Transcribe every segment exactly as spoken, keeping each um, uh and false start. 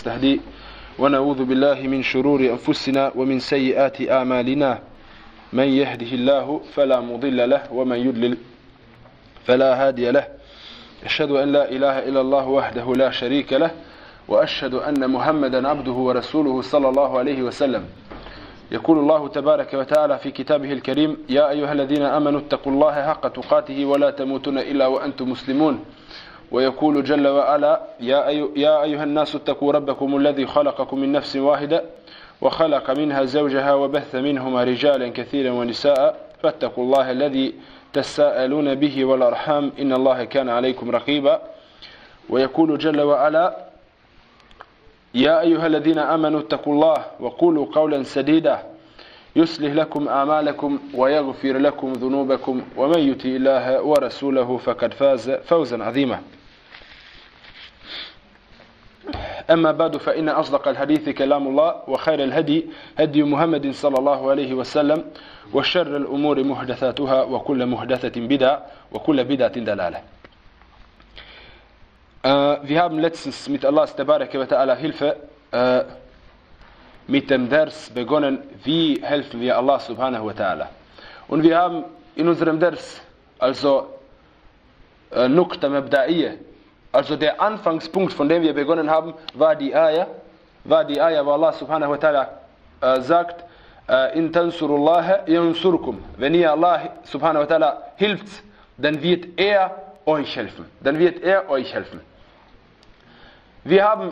ونستهديه ونعوذ بالله من شرور أنفسنا ومن سيئات أعمالنا من يهده الله فلا مضل له ومن يضلل فلا هادي له أشهد أن لا إله إلا الله وحده لا شريك له وأشهد أن محمدا عبده ورسوله صلى الله عليه وسلم. يقول الله تبارك وتعالى في كتابه الكريم: يا أيها الذين آمنوا اتقوا الله حق تقاته ولا تموتن إلا وأنتم مسلمون. ويقول جل وعلا: يا, أي... يا أيها الناس اتقوا ربكم الذي خلقكم من نفس واحدة وخلق منها زوجها وبث منهما رجالا كثيرا ونساء فاتقوا الله الذي تساءلون به والأرحام إن الله كان عليكم رقيبا. ويقول جل وعلا: يا أيها الذين آمنوا اتقوا الله وقولوا قولا سديدا يصلح لكم أعمالكم ويغفر لكم ذنوبكم ومن يطع الله ورسوله فقد فاز فوزا عظيما. أما بعد فإن أصدق الحديث كلام الله وخير الهدي هدي محمد صلى الله عليه وسلم وشر الأمور محدثاتها وكل محدثة بدعة وكل بدعة ضلالة. Uh, wir haben letztens mit Allahs Tabaraka wa Ta'ala Hilfe uh, mit dem Vers begonnen, wie helfen wir Allah Subhanahu wa Ta'ala. Und wir haben in unserem Vers, also uh, Nukta Mabda'iyya, also der Anfangspunkt, von dem wir begonnen haben, war die Ayah, war die Ayah, wo Allah Subhanahu wa Ta'ala uh, sagt: uh, In tansurullaha yansurkum. Wenn ihr Allah Subhanahu wa Ta'ala hilft, dann wird er euch helfen. Dann wird er euch helfen. Wir haben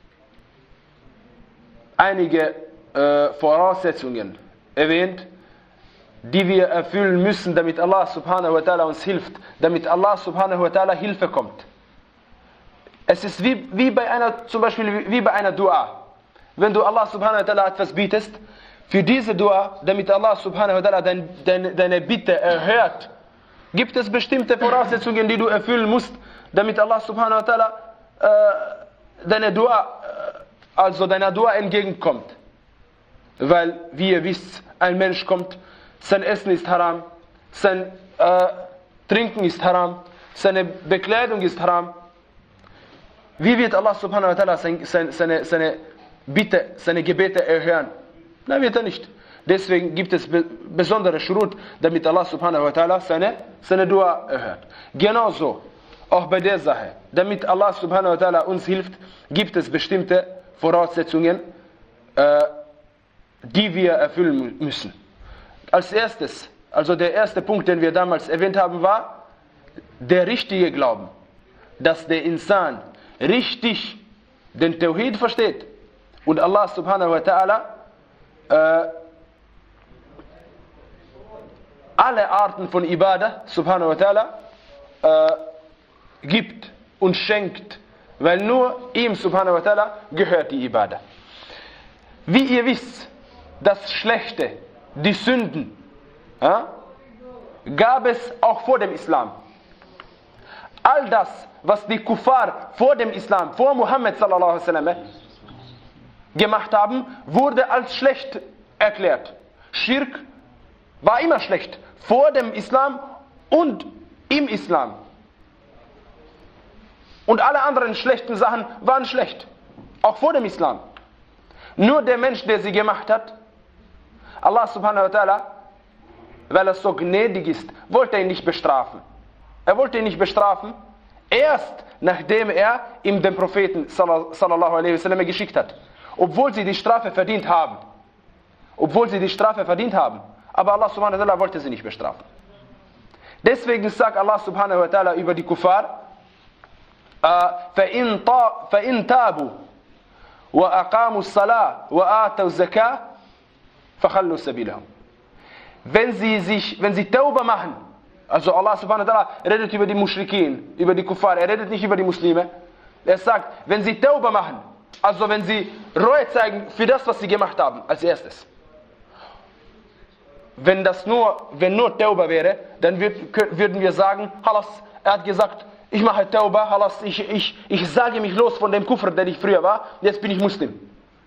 einige äh, Voraussetzungen erwähnt, die wir erfüllen müssen, damit Allah Subhanahu wa Ta'ala uns hilft, damit Allah Subhanahu wa Ta'ala Hilfe kommt. Es ist wie, wie bei einer, zum Beispiel wie bei einer Dua. Wenn du Allah Subhanahu wa Ta'ala etwas bietest, für diese Dua, damit Allah Subhanahu wa Ta'ala dein, dein, deine Bitte erhört, gibt es bestimmte Voraussetzungen, die du erfüllen musst, damit Allah Subhanahu wa Ta'ala äh, deine Dua, also deiner Dua entgegenkommt. Weil, wie ihr wisst, ein Mensch kommt, sein Essen ist haram, sein äh, Trinken ist haram, seine Bekleidung ist haram. Wie wird Allah Subhanahu wa Ta'ala sein, seine, seine, seine Bitte, seine Gebete erhören? Nein, wird er nicht. Deswegen gibt es be besondere Schurut, damit Allah Subhanahu wa Ta'ala seine, seine Dua erhört. Genauso auch bei der Sache, damit Allah Subhanahu wa Ta'ala uns hilft, gibt es bestimmte Voraussetzungen, äh, die wir erfüllen müssen. Als erstes, also der erste Punkt, den wir damals erwähnt haben, war der richtige Glauben. Dass der Insan richtig den Tawhid versteht und Allah Subhanahu wa Ta'ala äh, alle Arten von Ibadah Subhanahu wa Ta'ala äh, gibt und schenkt, weil nur ihm Subhanahu wa Ta'ala gehört die Ibadah. Wie ihr wisst, das Schlechte, die Sünden, ja, gab es auch vor dem Islam. All das, was die Kuffar vor dem Islam, vor Muhammad sallallahu alaihi wasallam gemacht haben, wurde als schlecht erklärt. Schirk war immer schlecht, vor dem Islam und im Islam. Und alle anderen schlechten Sachen waren schlecht, auch vor dem Islam. Nur der Mensch, der sie gemacht hat, Allah Subhanahu wa Ta'ala, weil er so gnädig ist, wollte ihn nicht bestrafen. Er wollte ihn nicht bestrafen, erst nachdem er ihm den Propheten sallallahu alaihi wasallam geschickt hat. Obwohl sie die Strafe verdient haben. Obwohl sie die Strafe verdient haben. Aber Allah Subhanahu wa Ta'ala wollte sie nicht bestrafen. Deswegen sagt Allah Subhanahu wa Ta'ala über die Kuffar: فَإِن تَابُوا وَأَقَامُوا الصَّلَاةَ وَآتَوُا الزَّكَاةَ فَخَلُّوا سَبِيلَهُمْ. Wenn sie sich, wenn sie Tauba machen, also Allah Subhanahu wa Ta'ala redet über die Muschrikin, über die Kuffar, er redet nicht über die Muslime. Er sagt, wenn sie Tauba machen, also wenn sie Reue zeigen für das, was sie gemacht haben, als erstes. Wenn das nur, wenn nur Tauba wäre, dann würden wir sagen, Halas, er hat gesagt, ich mache Tauba, Halas, ich, ich, ich sage mich los von dem Kufr, der ich früher war, jetzt bin ich Muslim.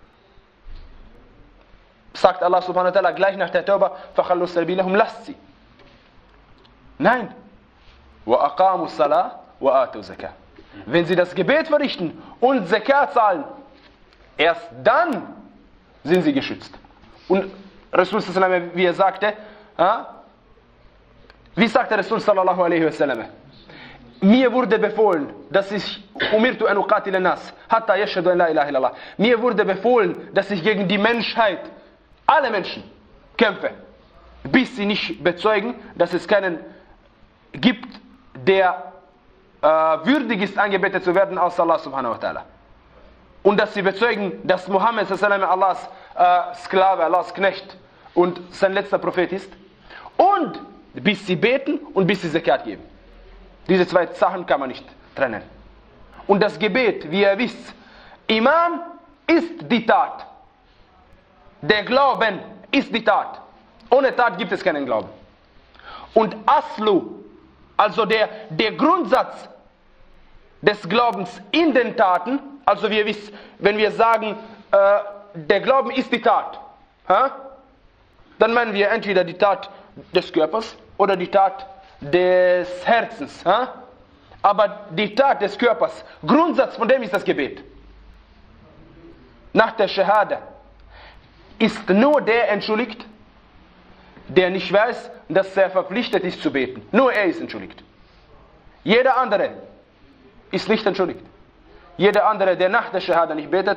Sagt Allah Subhanahu wa Ta'ala gleich nach der Tauba, فَخَلُّوا سَبِيلَهُمْ, lasst sie. Nein. وَأَقَامُوا الصَّلَاةَ وَآتُوا الزَّكَاةَ. Wenn sie das Gebet verrichten und Zakat zahlen, Erst dann sind sie geschützt. Und Rasul sallallahu alaihi wasallam, wie er sagte, ja, wie sagte Rasul sallallahu alaihi wasallam? Mir wurde befohlen, dass ich umirtu an uqatila nas hatta yashhadu an la ilaha illallah. Mir wurde befohlen, dass ich gegen die Menschheit, alle Menschen, kämpfe, bis sie nicht bezeugen, dass es keinen gibt, der äh, würdig ist, angebetet zu werden, außer Allah subhanahu wa ta'ala. Und dass sie bezeugen, dass Muhammad sallallahu alaihi wasallam Allahs äh, Sklave, Allahs Knecht und sein letzter Prophet ist. Und bis sie beten und bis sie Zakat geben. Diese zwei Sachen kann man nicht trennen. Und das Gebet, wie ihr wisst, Iman ist die Tat. Der Glauben ist die Tat. Ohne Tat gibt es keinen Glauben. Und Aslu, also der, der Grundsatz des Glaubens in den Taten, also wie ihr wisst, wenn wir sagen, äh, der Glauben ist die Tat, ha? Dann meinen wir entweder die Tat des Körpers oder die Tat des Herzens. Ha? Aber die Tat des Körpers, Grundsatz von dem ist das Gebet. Nach der Shahada ist nur der entschuldigt, der nicht weiß, dass er verpflichtet ist zu beten. Nur er ist entschuldigt. Jeder andere ist nicht entschuldigt. Jeder andere, der nach der Shahada nicht betet,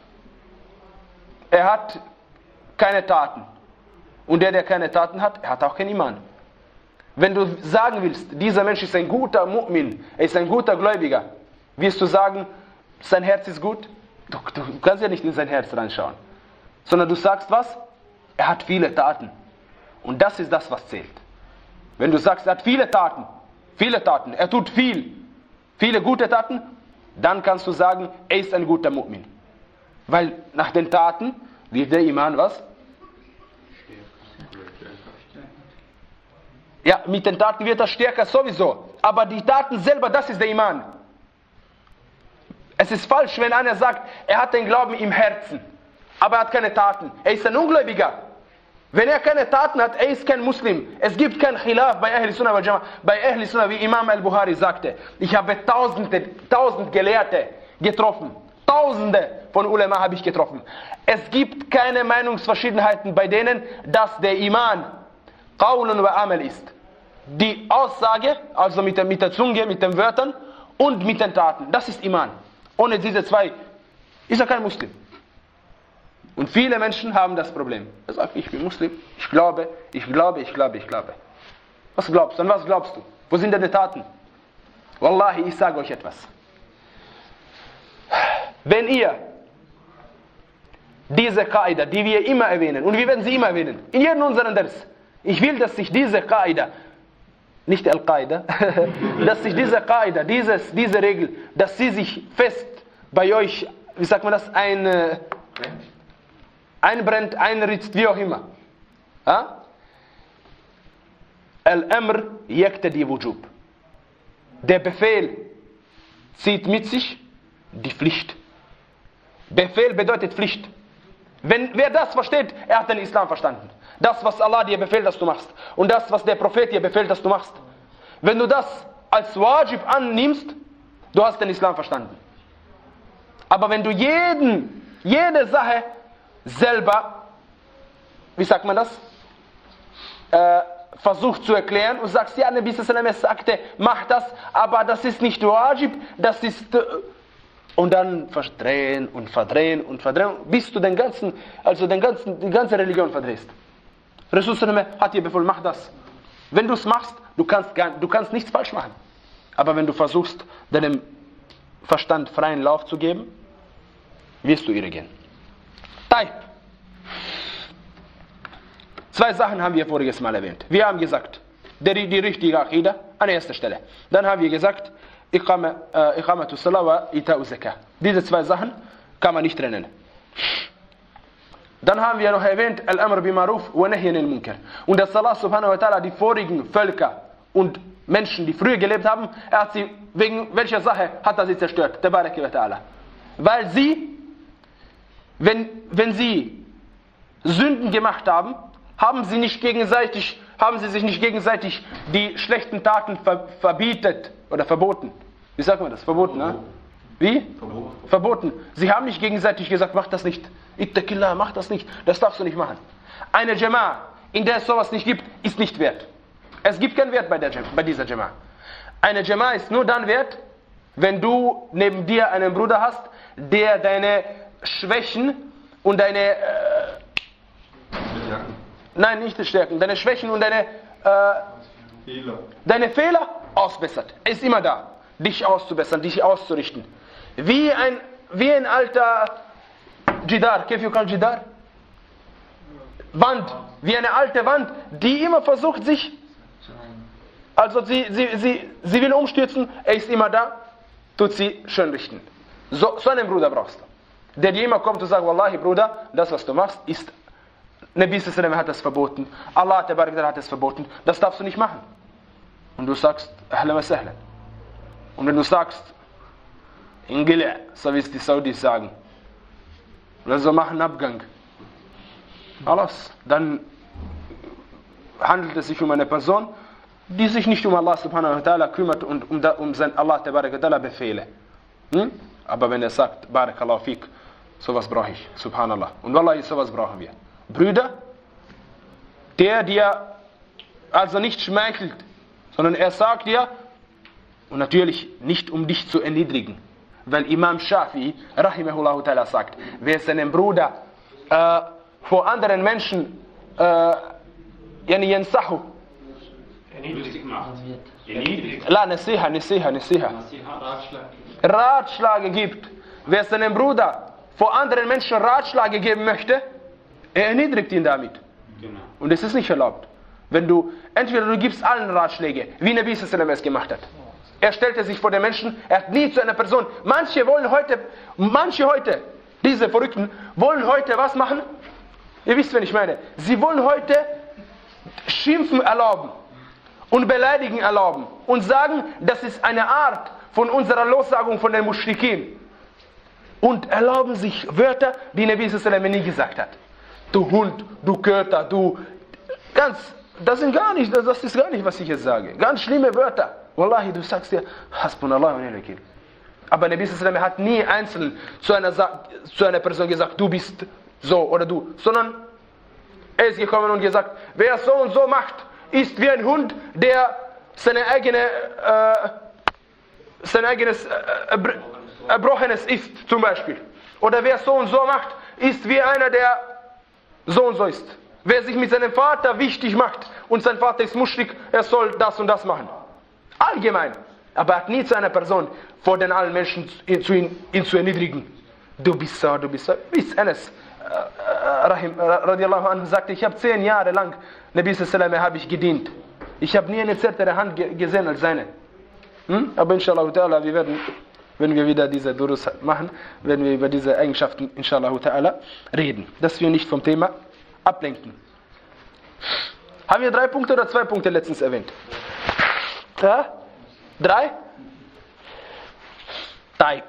er hat keine Taten. Und der, der keine Taten hat, er hat auch keinen Iman. Wenn du sagen willst, dieser Mensch ist ein guter Mu'min, er ist ein guter Gläubiger, wirst du sagen, sein Herz ist gut? Du, du kannst ja nicht in sein Herz reinschauen. Sondern du sagst was? Er hat viele Taten. Und das ist das, was zählt. Wenn du sagst, er hat viele Taten, viele Taten, er tut viel, viele gute Taten, dann kannst du sagen, er ist ein guter Mu'min. Weil nach den Taten wird der Iman was? Ja, mit den Taten wird er stärker sowieso. Aber die Taten selber, das ist der Iman. Es ist falsch, wenn einer sagt, er hat den Glauben im Herzen, aber er hat keine Taten. Er ist ein Ungläubiger. Wenn er keine Taten hat, er ist kein Muslim. Es gibt kein Khilaf bei Ahl Sunnah wal Jamaah. Bei Ahl Sunnah, wie Imam al-Bukhari sagte, ich habe tausende, tausend Gelehrte getroffen. Tausende von Ulema habe ich getroffen. Es gibt keine Meinungsverschiedenheiten bei denen, dass der Iman Qawlun wa Amal ist. Die Aussage, also mit der, mit der Zunge, mit den Wörtern und mit den Taten. Das ist Iman. Ohne diese zwei ist er kein Muslim. Und viele Menschen haben das Problem. Er sagt, ich bin Muslim, ich glaube, ich glaube, ich glaube, ich glaube. Was glaubst du? An was glaubst du? Wo sind deine Taten? Wallahi, ich sage euch etwas. Wenn ihr diese Qaida, die wir immer erwähnen, und wir werden sie immer erwähnen, in jedem unseren Ders, ich will, dass sich diese Qaida, nicht Al-Qaida, dass sich diese Qaida, dieses, diese Regel, dass sie sich fest bei euch, wie sagt man das, ein, einbrennt, einritzt, wie auch immer. Ja? Al-Amr yaqtadi wujub. Der Befehl zieht mit sich die Pflicht. Befehl bedeutet Pflicht. Wenn, wer das versteht, er hat den Islam verstanden. Das, was Allah dir befehlt, dass du machst. Und das, was der Prophet dir befehlt, dass du machst. Wenn du das als Wajib annimmst, du hast den Islam verstanden. Aber wenn du jeden, jede Sache selber, wie sagt man das, äh, versuchst zu erklären und sagst, ja, Nabi sallallahu alaihi wasallam sagte, mach das, aber das ist nicht Wajib, das ist... Äh, und dann verdrehen und verdrehen und verdrehen, bis du den ganzen, also den ganzen, die ganze Religion verdrehst. Rasul sallallahu alaihi wasallam hat dir befohlen, mach das. Wenn du es machst, du kannst, gar, du kannst nichts falsch machen. Aber wenn du versuchst, deinem Verstand freien Lauf zu geben, wirst du irrgehen. Taib. Zwei Sachen haben wir voriges Mal erwähnt. Wir haben gesagt, die, die richtige Aqidah an erster Stelle. Dann haben wir gesagt, Iqamatu Salah wa Ita'u Zakah. Diese zwei Sachen kann man nicht trennen. Dann haben wir noch erwähnt, Al-Amr bi Maruf wa Nahyan al Munkar. Und dass Allah subhanahu wa ta'ala die vorigen Völker und Menschen, die früher gelebt haben, er hat sie, wegen welcher Sache hat er sie zerstört? Tabaraka wa ta'ala. Weil sie, wenn, wenn sie Sünden gemacht haben, haben sie nicht gegenseitig, haben sie sich nicht gegenseitig die schlechten Taten ver, verbietet oder verboten. Wie sagt man das? Verboten, ne? Wie? Verboten. Verboten. Sie haben nicht gegenseitig gesagt, mach das nicht. Ittaqillah, mach das nicht. Das darfst du nicht machen. Eine Jama'a, in der es sowas nicht gibt, ist nicht wert. Es gibt keinen Wert bei, der, bei dieser Jama'a. Eine Jama'a ist nur dann wert, wenn du neben dir einen Bruder hast, der deine Schwächen und deine... Äh, nein, nicht die Stärken. Deine Schwächen und deine... Äh, Fehler. Deine Fehler ausbessert. Er ist immer da, dich auszubessern, dich auszurichten. Wie ein, wie ein alter Jidar. Kef yukal Jidar? Wand. Wie eine alte Wand, die immer versucht sich... Also sie, sie, sie, sie will umstürzen, er ist immer da, tut sie schön richten. So, so einen Bruder brauchst du. Der dir immer kommt und sagt, Wallahi Bruder, das was du machst, ist... Nabi sallam hat es verboten. Allah hat es verboten. Das darfst du nicht machen. Und du sagst, Ahlan wa sahlan. Und wenn du sagst, Ingila, so wie es die Saudis sagen, also machen Abgang. Alles. Dann handelt es sich um eine Person, die sich nicht um Allah subhanahu wa ta'ala kümmert und um, um sein Allah tabarak wa ta'ala Befehle. Hm? Aber wenn er sagt, Barakallahu fik, sowas brauche ich, subhanallah. Und Wallahi, sowas brauchen wir. Brüder, der dir also nicht schmeichelt, sondern er sagt dir, und natürlich nicht um dich zu erniedrigen, weil Imam Shafi'i, rahimahullahu ta'ala, sagt, wer seinen Bruder äh, vor anderen Menschen äh, yani yansahu, erniedrigt macht. La nasiha, nasiha, nasiha. Ratschläge gibt. Wer seinem Bruder vor anderen Menschen Ratschläge geben möchte, er erniedrigt ihn damit. Genau. Und es ist nicht erlaubt. Wenn du, entweder du gibst allen Ratschläge, wie Nabi sallam es gemacht hat. Er stellte sich vor den Menschen, er hat nie zu einer Person, manche wollen heute, manche heute, diese Verrückten, wollen heute was machen? Ihr wisst, was ich meine. Sie wollen heute Schimpfen erlauben und Beleidigen erlauben und sagen, das ist eine Art von unserer Lossagung von den Muschrikin. Und erlauben sich Wörter, die Nabi sallam nie gesagt hat. Du Hund, du Köter, du... Ganz, das sind gar nicht, das ist gar nicht, was ich jetzt sage. Ganz schlimme Wörter. Wallahi, du sagst dir, Hasbunallah wa ni'mal wakil. Aber Nabi sallam hat nie einzeln zu einer, zu einer Person gesagt, du bist so oder du. Sondern er ist gekommen und gesagt, wer so und so macht, ist wie ein Hund, der seine eigene, äh, sein eigenes äh, Erbrochenes isst, zum Beispiel. Oder wer so und so macht, ist wie einer, der so und so ist. Wer sich mit seinem Vater wichtig macht und sein Vater ist muschrik, er soll das und das machen. Allgemein. Aber er hat nie zu einer Person vor den allen Menschen zu ihn, ihn zu erniedrigen. Du bist so, du bist so. Bis Anas äh, Rahim, äh, radiallahu anhu sagte, ich habe zehn Jahre lang Nabi sallam habe ich gedient. Ich habe nie eine zärtere Hand ge gesehen als seine. Hm? Aber inshallah ta'ala, wir werden, wenn wir wieder diese Durus machen, werden wir über diese Eigenschaften inshallah ta'ala reden. Dass wir nicht vom Thema ablenken. Haben wir drei Punkte oder zwei Punkte letztens erwähnt? Ja? Drei? Taib.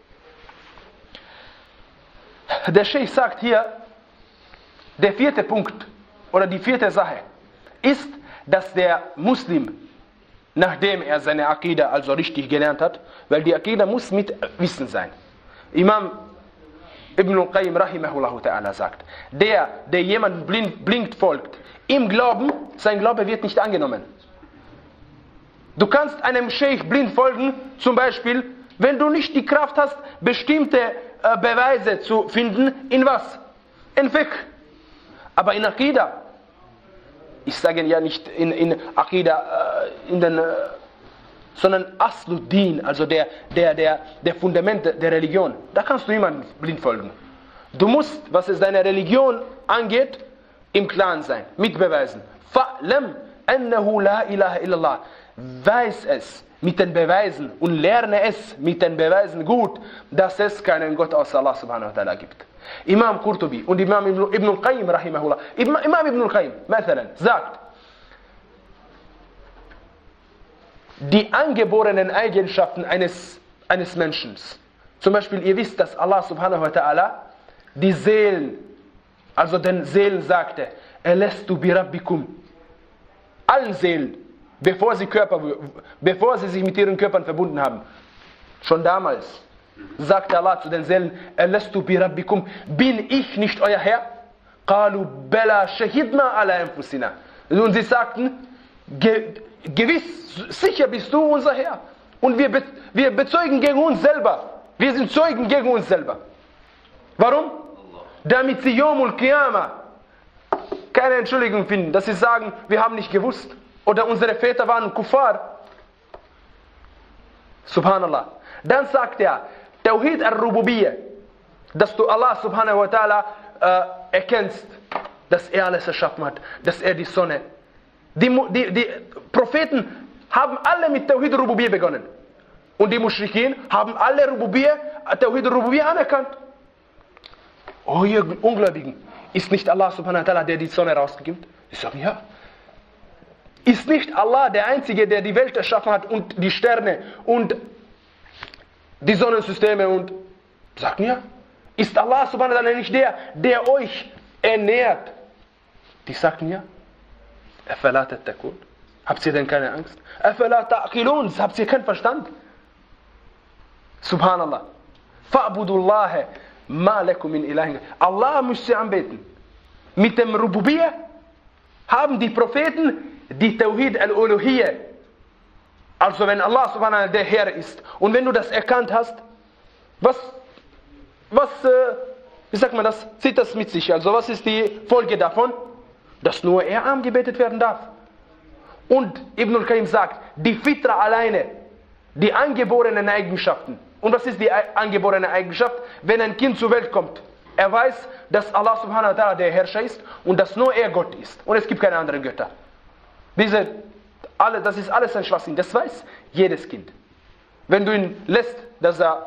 Der Sheikh sagt hier, der vierte Punkt oder die vierte Sache ist, dass der Muslim, nachdem er seine Akida also richtig gelernt hat, weil die Akida muss mit Wissen sein. Imam Ibn al-Qayyim rahimahullah ta'ala sagt, der, der jemandem blind, blind folgt, im Glauben, sein Glaube wird nicht angenommen. Du kannst einem Sheikh blind folgen, zum Beispiel, wenn du nicht die Kraft hast, bestimmte äh, Beweise zu finden, in was? In Fiqh. Aber in Akida, ich sage ja nicht in, in Akida, äh, in den, äh, sondern Asluddin, also der, der, der, der Fundament der Religion, da kannst du niemandem blind folgen. Du musst, was es deine Religion angeht, im Klaren sein, mit Beweisen. Fa'lam annahu la ilaha illallah. Weiß es mit den Beweisen und lerne es mit den Beweisen gut, dass es keinen Gott außer Allah subhanahu wa ta'ala gibt. Imam Qurtubi und Imam Ibn al-Qayyim rahimahullah, Imam Ibn al-Qayyim مثلا, sagt, die angeborenen Eigenschaften eines, eines Menschen. Zum Beispiel, ihr wisst, dass Allah subhanahu wa ta'ala die Seelen, also den Seelen sagte, Alastu bi rabbikum, allen Seelen, bevor sie, Körper, bevor sie sich mit ihren Körpern verbunden haben. Schon damals sagte Allah zu den Seelen, Alastu bi rabbikum, bin ich nicht euer Herr? Qalu bala shahidna ala anfusina. Und sie sagten, Ge gewiss, sicher bist du unser Herr. Und wir, be wir bezeugen gegen uns selber. Wir sind Zeugen gegen uns selber. Warum? Damit sie Yawmul Qiyamah keine Entschuldigung finden, dass sie sagen, wir haben nicht gewusst. Oder unsere Väter waren Kuffar. Subhanallah. Dann sagt er, Tawhid al-Rububiyyah, dass du Allah subhanahu wa ta'ala äh, erkennst, dass er alles erschaffen hat, dass er die Sonne. Die, die, die Propheten haben alle mit Tawhid al-Rububiyyah begonnen. Und die Muschrikin haben alle Rububiyyah, Tawhid al-Rububiyyah anerkannt. Oh ihr Ungläubigen, ist nicht Allah subhanahu wa ta'ala, der die Sonne rausgibt? Ich sage ja. Ist nicht Allah der Einzige, der die Welt erschaffen hat und die Sterne und die Sonnensysteme und sagen ja. Ist Allah subhanahu wa ta'ala nicht der, der euch ernährt? Die sagten ja. Afala tattaqun? Habt ihr denn keine Angst? Afala ta'qilun? Habt ihr keinen Verstand? Subhanallah. Fa'budullaha ma lakum min ilahin. Allah müsst ihr anbeten. Mit dem Rububiyyah haben die Propheten die Tawhid al-Uluhiyyah. Also wenn Allah subhanahu wa ta'ala der Herr ist und wenn du das erkannt hast, was, was, äh, wie sagt man das, zieht das mit sich? Also was ist die Folge davon? Dass nur er angebetet werden darf. Und Ibn al-Qayyim sagt, die Fitra alleine, die angeborenen Eigenschaften. Und was ist die angeborene Eigenschaft? Wenn ein Kind zur Welt kommt, er weiß, dass Allah subhanahu wa ta'ala der Herrscher ist und dass nur er Gott ist. Und es gibt keine anderen Götter. Diese, alle, das ist alles ein Schwachsinn. Das weiß jedes Kind. Wenn du ihn lässt, dass er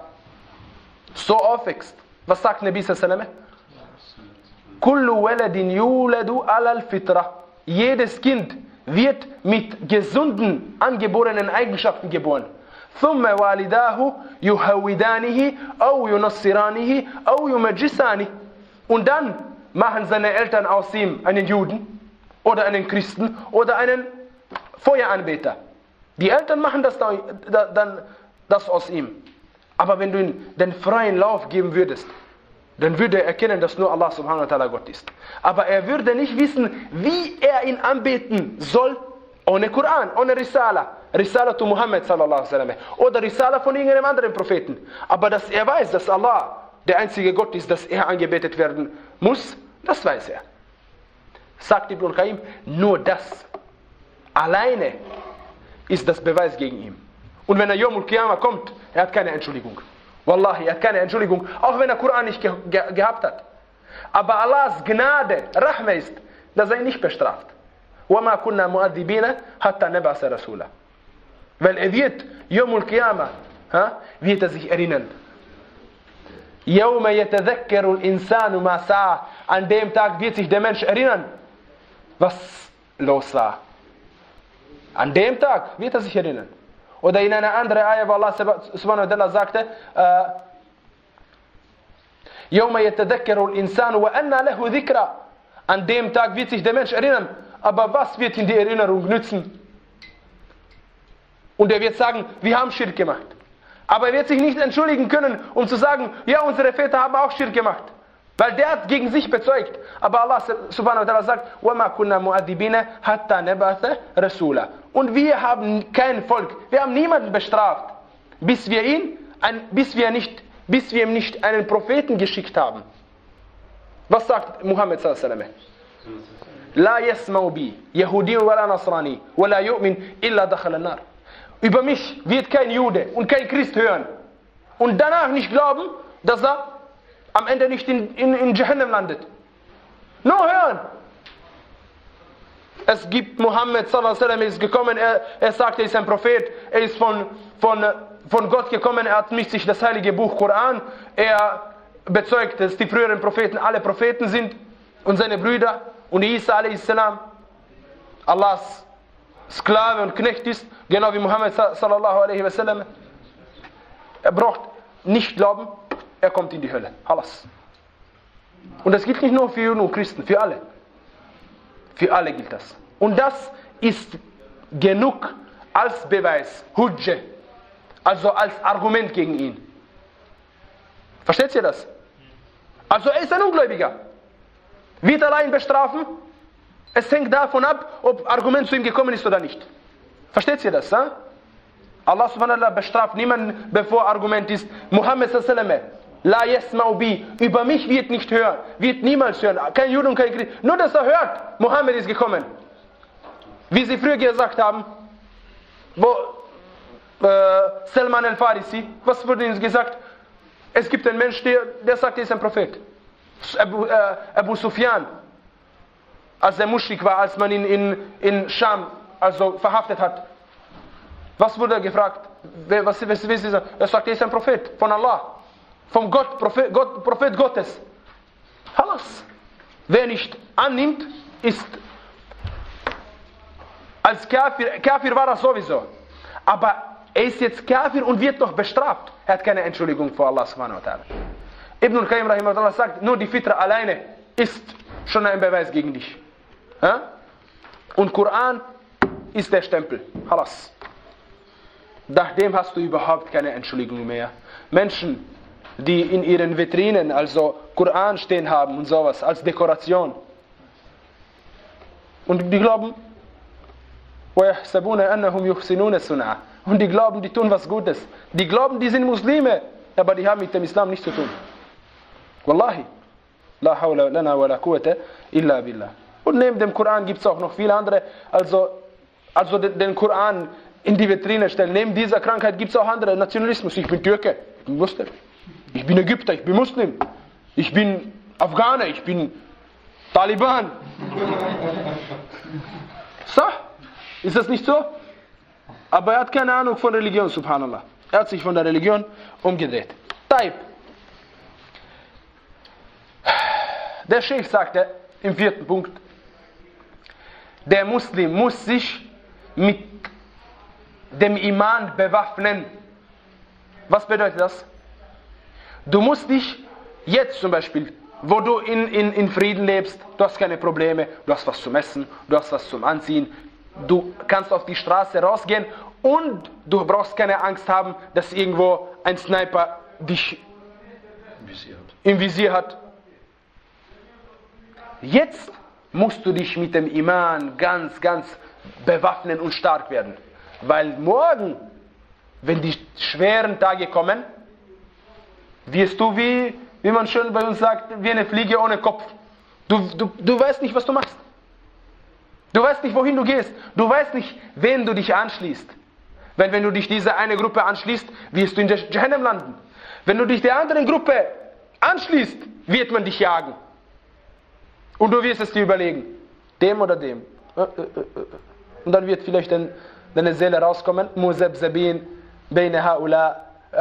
so aufwächst, was sagt Nabi sallallahu alaihi wasallam? Kullu waladin yuladu alal fitra. Jedes Kind wird mit gesunden, angeborenen Eigenschaften geboren. ثم والداه يهودانه أو ينصرانه أو يمجسانه. Und dann machen seine Eltern aus ihm einen Juden oder einen Christen oder einen Feueranbeter. Die Eltern machen das dann das aus ihm. Aber wenn du ihm den freien Lauf geben würdest, dann würde er erkennen, dass nur Allah subhanahu wa ta'ala Gott ist. Aber er würde nicht wissen, wie er ihn anbeten soll, ohne Koran, ohne Risala. Risala zu Muhammad sallallahu alaihi wasallam. Oder Risala von irgendeinem anderen Propheten. Aber dass er weiß, dass Allah der einzige Gott ist, dass er angebetet werden muss, das weiß er. Sagt Ibn al-Qayyim, nur das alleine ist das Beweis gegen ihn. Und wenn er Yawm al-Qiyamah kommt, er hat keine Entschuldigung. Wallahi, er hat keine Entschuldigung, auch wenn er Koran nicht ge ge gehabt hat. Aber Allahs Gnade, Rahma ist, dass er ihn nicht bestraft. وَمَا كُنَّا مُؤَذِّبِينَ حَتَّى نَبْعَثَ رَسُولًا. Weil er wird, Yawm al-Qiyamah, wird er sich erinnern. يَوْمَ يَتَذَكَّرُ الْإِنسَانُ مَا سَعَى. An dem Tag wird sich der Mensch erinnern, was los war. An dem Tag wird er sich erinnern. Oder in einer anderen Ayah, wo Allah subhanahu wa ta'ala sagte, يَوْمَ يَتَذَكَّرُ الْإِنسَانُ وَأَنَّى لَهُ ذِكْرًا. An dem Tag wird sich der Mensch erinnern, aber was wird ihm die Erinnerung nützen? Und er wird sagen, wir haben Schirk gemacht. Aber er wird sich nicht entschuldigen können, um zu sagen, ja, unsere Väter haben auch Schirk gemacht. Weil der hat gegen sich bezeugt. Aber Allah subhanahu wa ta'ala sagt, وَمَا كُنَّا مُؤَذِّبِينَ حَتَّى نَبْعَثَ رَسُولًا. Und wir haben kein Volk, wir haben niemanden bestraft, bis wir ihn, ein, bis wir nicht, bis wir ihm nicht einen Propheten geschickt haben. Was sagt Muhammad sallallahu alaihi wasallam? La yasma'u bi Yahudi wala Nasrani wala yu'min illa dakhala an-nar. Über mich wird kein Jude und kein Christ hören und danach nicht glauben, dass er am Ende nicht in, in, in Jahannam landet. Nur hören. Es gibt Muhammad sallallahu alaihi wasallam, ist gekommen, er, er sagt, er ist ein Prophet, er ist von, von, von Gott gekommen, er hat mit sich das heilige Buch Koran, er bezeugt, dass die früheren Propheten alle Propheten sind und seine Brüder und Isa a.s. Allahs Sklave und Knecht ist, genau wie Muhammad sallallahu alaihi wasallam. Er braucht nicht glauben, er kommt in die Hölle. Alles. Und das gilt nicht nur für Juden und Christen, für alle. Für alle gilt das. Und das ist genug als Beweis, Hujjah, also als Argument gegen ihn. Versteht ihr das? Also er ist ein Ungläubiger. Wird Allah ihn bestrafen? Es hängt davon ab, ob Argument zu ihm gekommen ist oder nicht. Versteht ihr das? Ha? Allah subhanahu wa ta'ala bestraft niemanden, bevor Argument ist. Muhammad sallallahu alaihi wasallam, la yasma'u bi, über mich wird nicht hören, wird niemals hören. Kein Jude und kein Christ. Nur, dass er hört, Muhammad ist gekommen. Wie sie früher gesagt haben, wo äh, Salman al-Farisi, was wurde ihnen gesagt? Es gibt einen Mensch, der, der sagt, er ist ein Prophet. Abu, äh, Abu Sufyan, als er Muschrik war, als man ihn in, in Scham also verhaftet hat. Was wurde er gefragt? Was, was, was ist er? Er sagt, er ist ein Prophet von Allah. Vom Gott, Prophet, Gott, Prophet Gottes. Halas. Wer nicht annimmt, ist als Kafir, Kafir war er sowieso. Aber er ist jetzt Kafir und wird doch bestraft. Er hat keine Entschuldigung vor Allah subhanahu wa ta'ala. Ibn al-Qayyim rahimahullah sagt, nur die Fitra alleine ist schon ein Beweis gegen dich. Ja? Und Koran ist der Stempel. Halas. Nachdem hast du überhaupt keine Entschuldigung mehr. Menschen, die in ihren Vitrinen also Koran stehen haben und sowas als Dekoration. Und die glauben, وَيَحْسَبُونَ أَنَّهُمْ يُحْسِنُونَ صُنْعًا. Und die glauben, die tun was Gutes. Die glauben, die sind Muslime, aber die haben mit dem Islam nichts zu tun. Wallahi. La hawla lana wa la quwwata illa billah. Und neben dem Koran gibt es auch noch viele andere, also, also den, den Koran in die Vitrine stellen. Neben dieser Krankheit gibt es auch andere. Nationalismus. Ich bin Türke, ich bin Muslim. Ich bin Ägypter, ich bin Muslim. Ich bin Afghaner, ich bin Taliban. So? Ist das nicht so? Aber er hat keine Ahnung von Religion, subhanallah. Er hat sich von der Religion umgedreht. Taib. Der Sheikh sagte im vierten Punkt, der Muslim muss sich mit dem Iman bewaffnen. Was bedeutet das? Du musst dich jetzt zum Beispiel, wo du in, in, in Frieden lebst, du hast keine Probleme, du hast was zum Essen, du hast was zum Anziehen, du kannst auf die Straße rausgehen und du brauchst keine Angst haben, dass irgendwo ein Sniper dich im Visier hat. Jetzt musst du dich mit dem Iman ganz, ganz bewaffnen und stark werden. Weil morgen, wenn die schweren Tage kommen, wirst du, wie, wie man schön bei uns sagt, wie eine Fliege ohne Kopf. Du, du, du weißt nicht, was du machst. Du weißt nicht, wohin du gehst. Du weißt nicht, wen du dich anschließt. Weil wenn du dich dieser eine Gruppe anschließt, wirst du in der Jahannam landen. Wenn du dich der anderen Gruppe anschließt, wird man dich jagen. Und du wirst es dir überlegen. Dem oder dem. Und dann wird vielleicht deine Seele rauskommen. Muzabzabin bayna haula.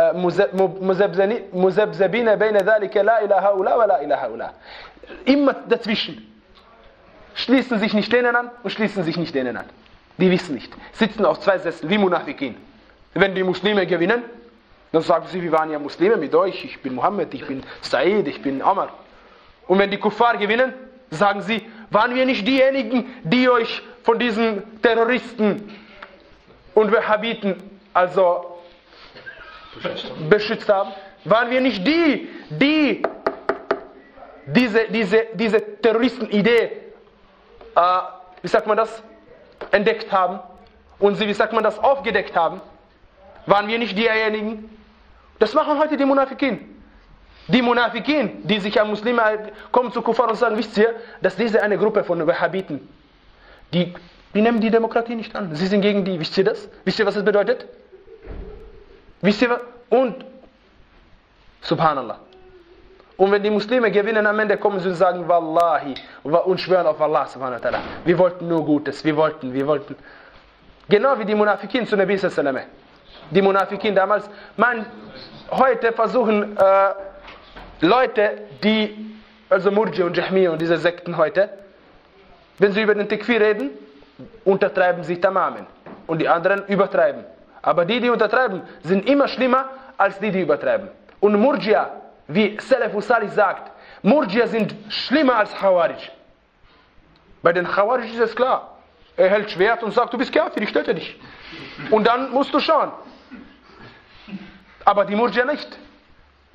Muzabzabina bayna dhalika la ilaha haula wa la ilaha haula. Immer dazwischen. Schließen sich nicht denen an und schließen sich nicht denen an. Die wissen nicht. Sitzen auf zwei Sesseln wie Munafikin. Wenn die Muslime gewinnen, dann sagen sie, wir waren ja Muslime mit euch. Ich bin Mohammed, ich bin Said, ich bin Omar. Und wenn die Kuffar gewinnen, sagen sie, waren wir nicht diejenigen, die euch von diesen Terroristen und Wahhabiten also beschützt haben? Waren wir nicht die, die diese, diese, diese Terroristen-Idee, äh, wie sagt man das, entdeckt haben und sie, wie sagt man das, aufgedeckt haben? Waren wir nicht diejenigen? Das machen heute die Munafikin. Die Munafikin, die sich an Muslime kommen zu Kuffar und sagen, wisst ihr, dass diese eine Gruppe von Wahhabiten, die, die nehmen die Demokratie nicht an. Sie sind gegen die. Wisst ihr das? Wisst ihr, was das bedeutet? Wisst ihr was? Und, subhanallah. Und wenn die Muslime gewinnen, am Ende kommen sie und sagen, Wallahi, und schwören auf Allah, subhanahu wa ta'ala. Wir wollten nur Gutes, wir wollten, wir wollten. Genau wie die Munafikin zu Nabi sallallahu alaihi wasallam. Die Munafikin damals, man, heute versuchen, äh, Leute, die, also Murji und Jahmi und diese Sekten heute, wenn sie über den Takfir reden, untertreiben sie Tamamen und die anderen übertreiben. Aber die, die untertreiben, sind immer schlimmer als die, die übertreiben. Und Murjia, wie Salaf Salih sagt, Murjia sind schlimmer als Khawarij. Bei den Khawarij ist es klar. Er hält Schwert und sagt, du bist Kafir, ich töte dich. Und dann musst du schauen. Aber die Murjia nicht.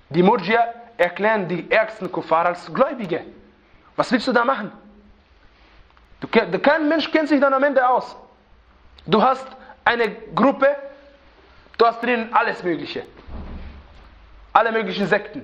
Die Murjia erklären die ärgsten Kuffar als Gläubige. Was willst du da machen? Du, kein Mensch kennt sich dann am Ende aus. Du hast eine Gruppe, du hast drin alles Mögliche. Alle möglichen Sekten.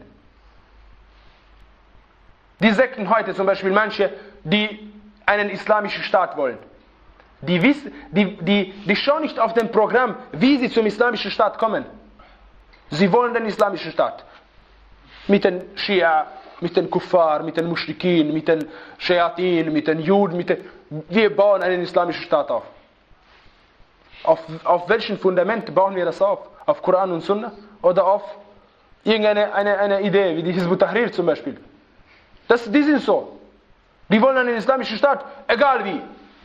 Die Sekten heute, zum Beispiel manche, die einen islamischen Staat wollen. Die, wissen, die, die, die schauen nicht auf dem Programm, wie sie zum islamischen Staat kommen. Sie wollen den islamischen Staat. Mit den Schia, mit den Kuffar, mit den Mushrikin, mit den Shayatin, mit den Juden. Mit den, wir bauen einen islamischen Staat auf. Auf, auf welchem Fundament bauen wir das auf? Auf Koran und Sunna? Oder auf irgendeine eine, eine Idee, wie die Hizb ut-Tahrir zum Beispiel? Das, die sind so. Die wollen einen islamischen Staat, egal wie.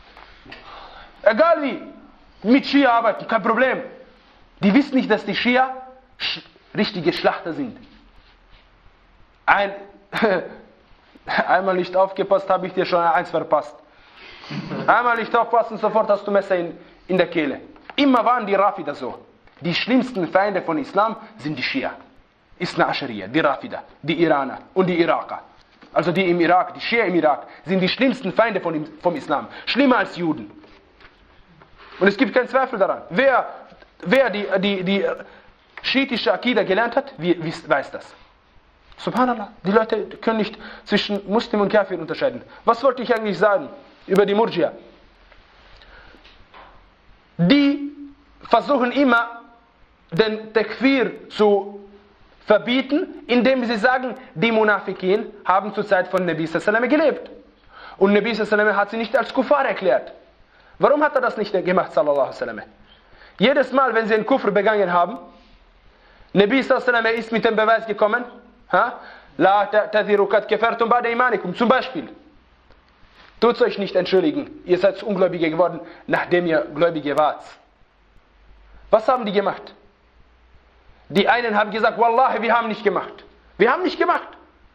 Egal wie. Mit Schia arbeiten, kein Problem. Die wissen nicht, dass die Schia sch richtige Schlachter sind. Ein, einmal nicht aufgepasst, habe ich dir schon eins verpasst. Einmal nicht aufpassen, sofort hast du Messer in, in der Kehle. Immer waren die Rafida so. Die schlimmsten Feinde von Islam sind die Schia. Isna Ashariya, die Rafida, die Iraner und die Iraker. Also die im Irak, die Schia im Irak, sind die schlimmsten Feinde von, vom Islam. Schlimmer als Juden. Und es gibt keinen Zweifel daran. Wer, wer die, die, die schiitische Akida gelernt hat, weiß das. Subhanallah. Die Leute können nicht zwischen Muslim und Kafir unterscheiden. Was wollte ich eigentlich sagen über die Murjia? Die versuchen immer, den Takfir zu verbieten, indem sie sagen, die Munafikin haben zur Zeit von Nabi sallallahu alaihi wasallam gelebt. Und Nabi sallallahu alaihi wasallam hat sie nicht als Kuffar erklärt. Warum hat er das nicht gemacht, sallallahu alaihi wasallam? Jedes Mal, wenn sie einen Kufr begangen haben, Nabi sallallahu alaihi wasallam ist mit dem Beweis gekommen, La ta'tadhiru qad kafartum ba'da imanikum. Zum Beispiel, tut euch nicht entschuldigen, ihr seid Ungläubige geworden, nachdem ihr Gläubige wart. Was haben die gemacht? Die einen haben gesagt, Wallahi, wir haben nicht gemacht. Wir haben nicht gemacht.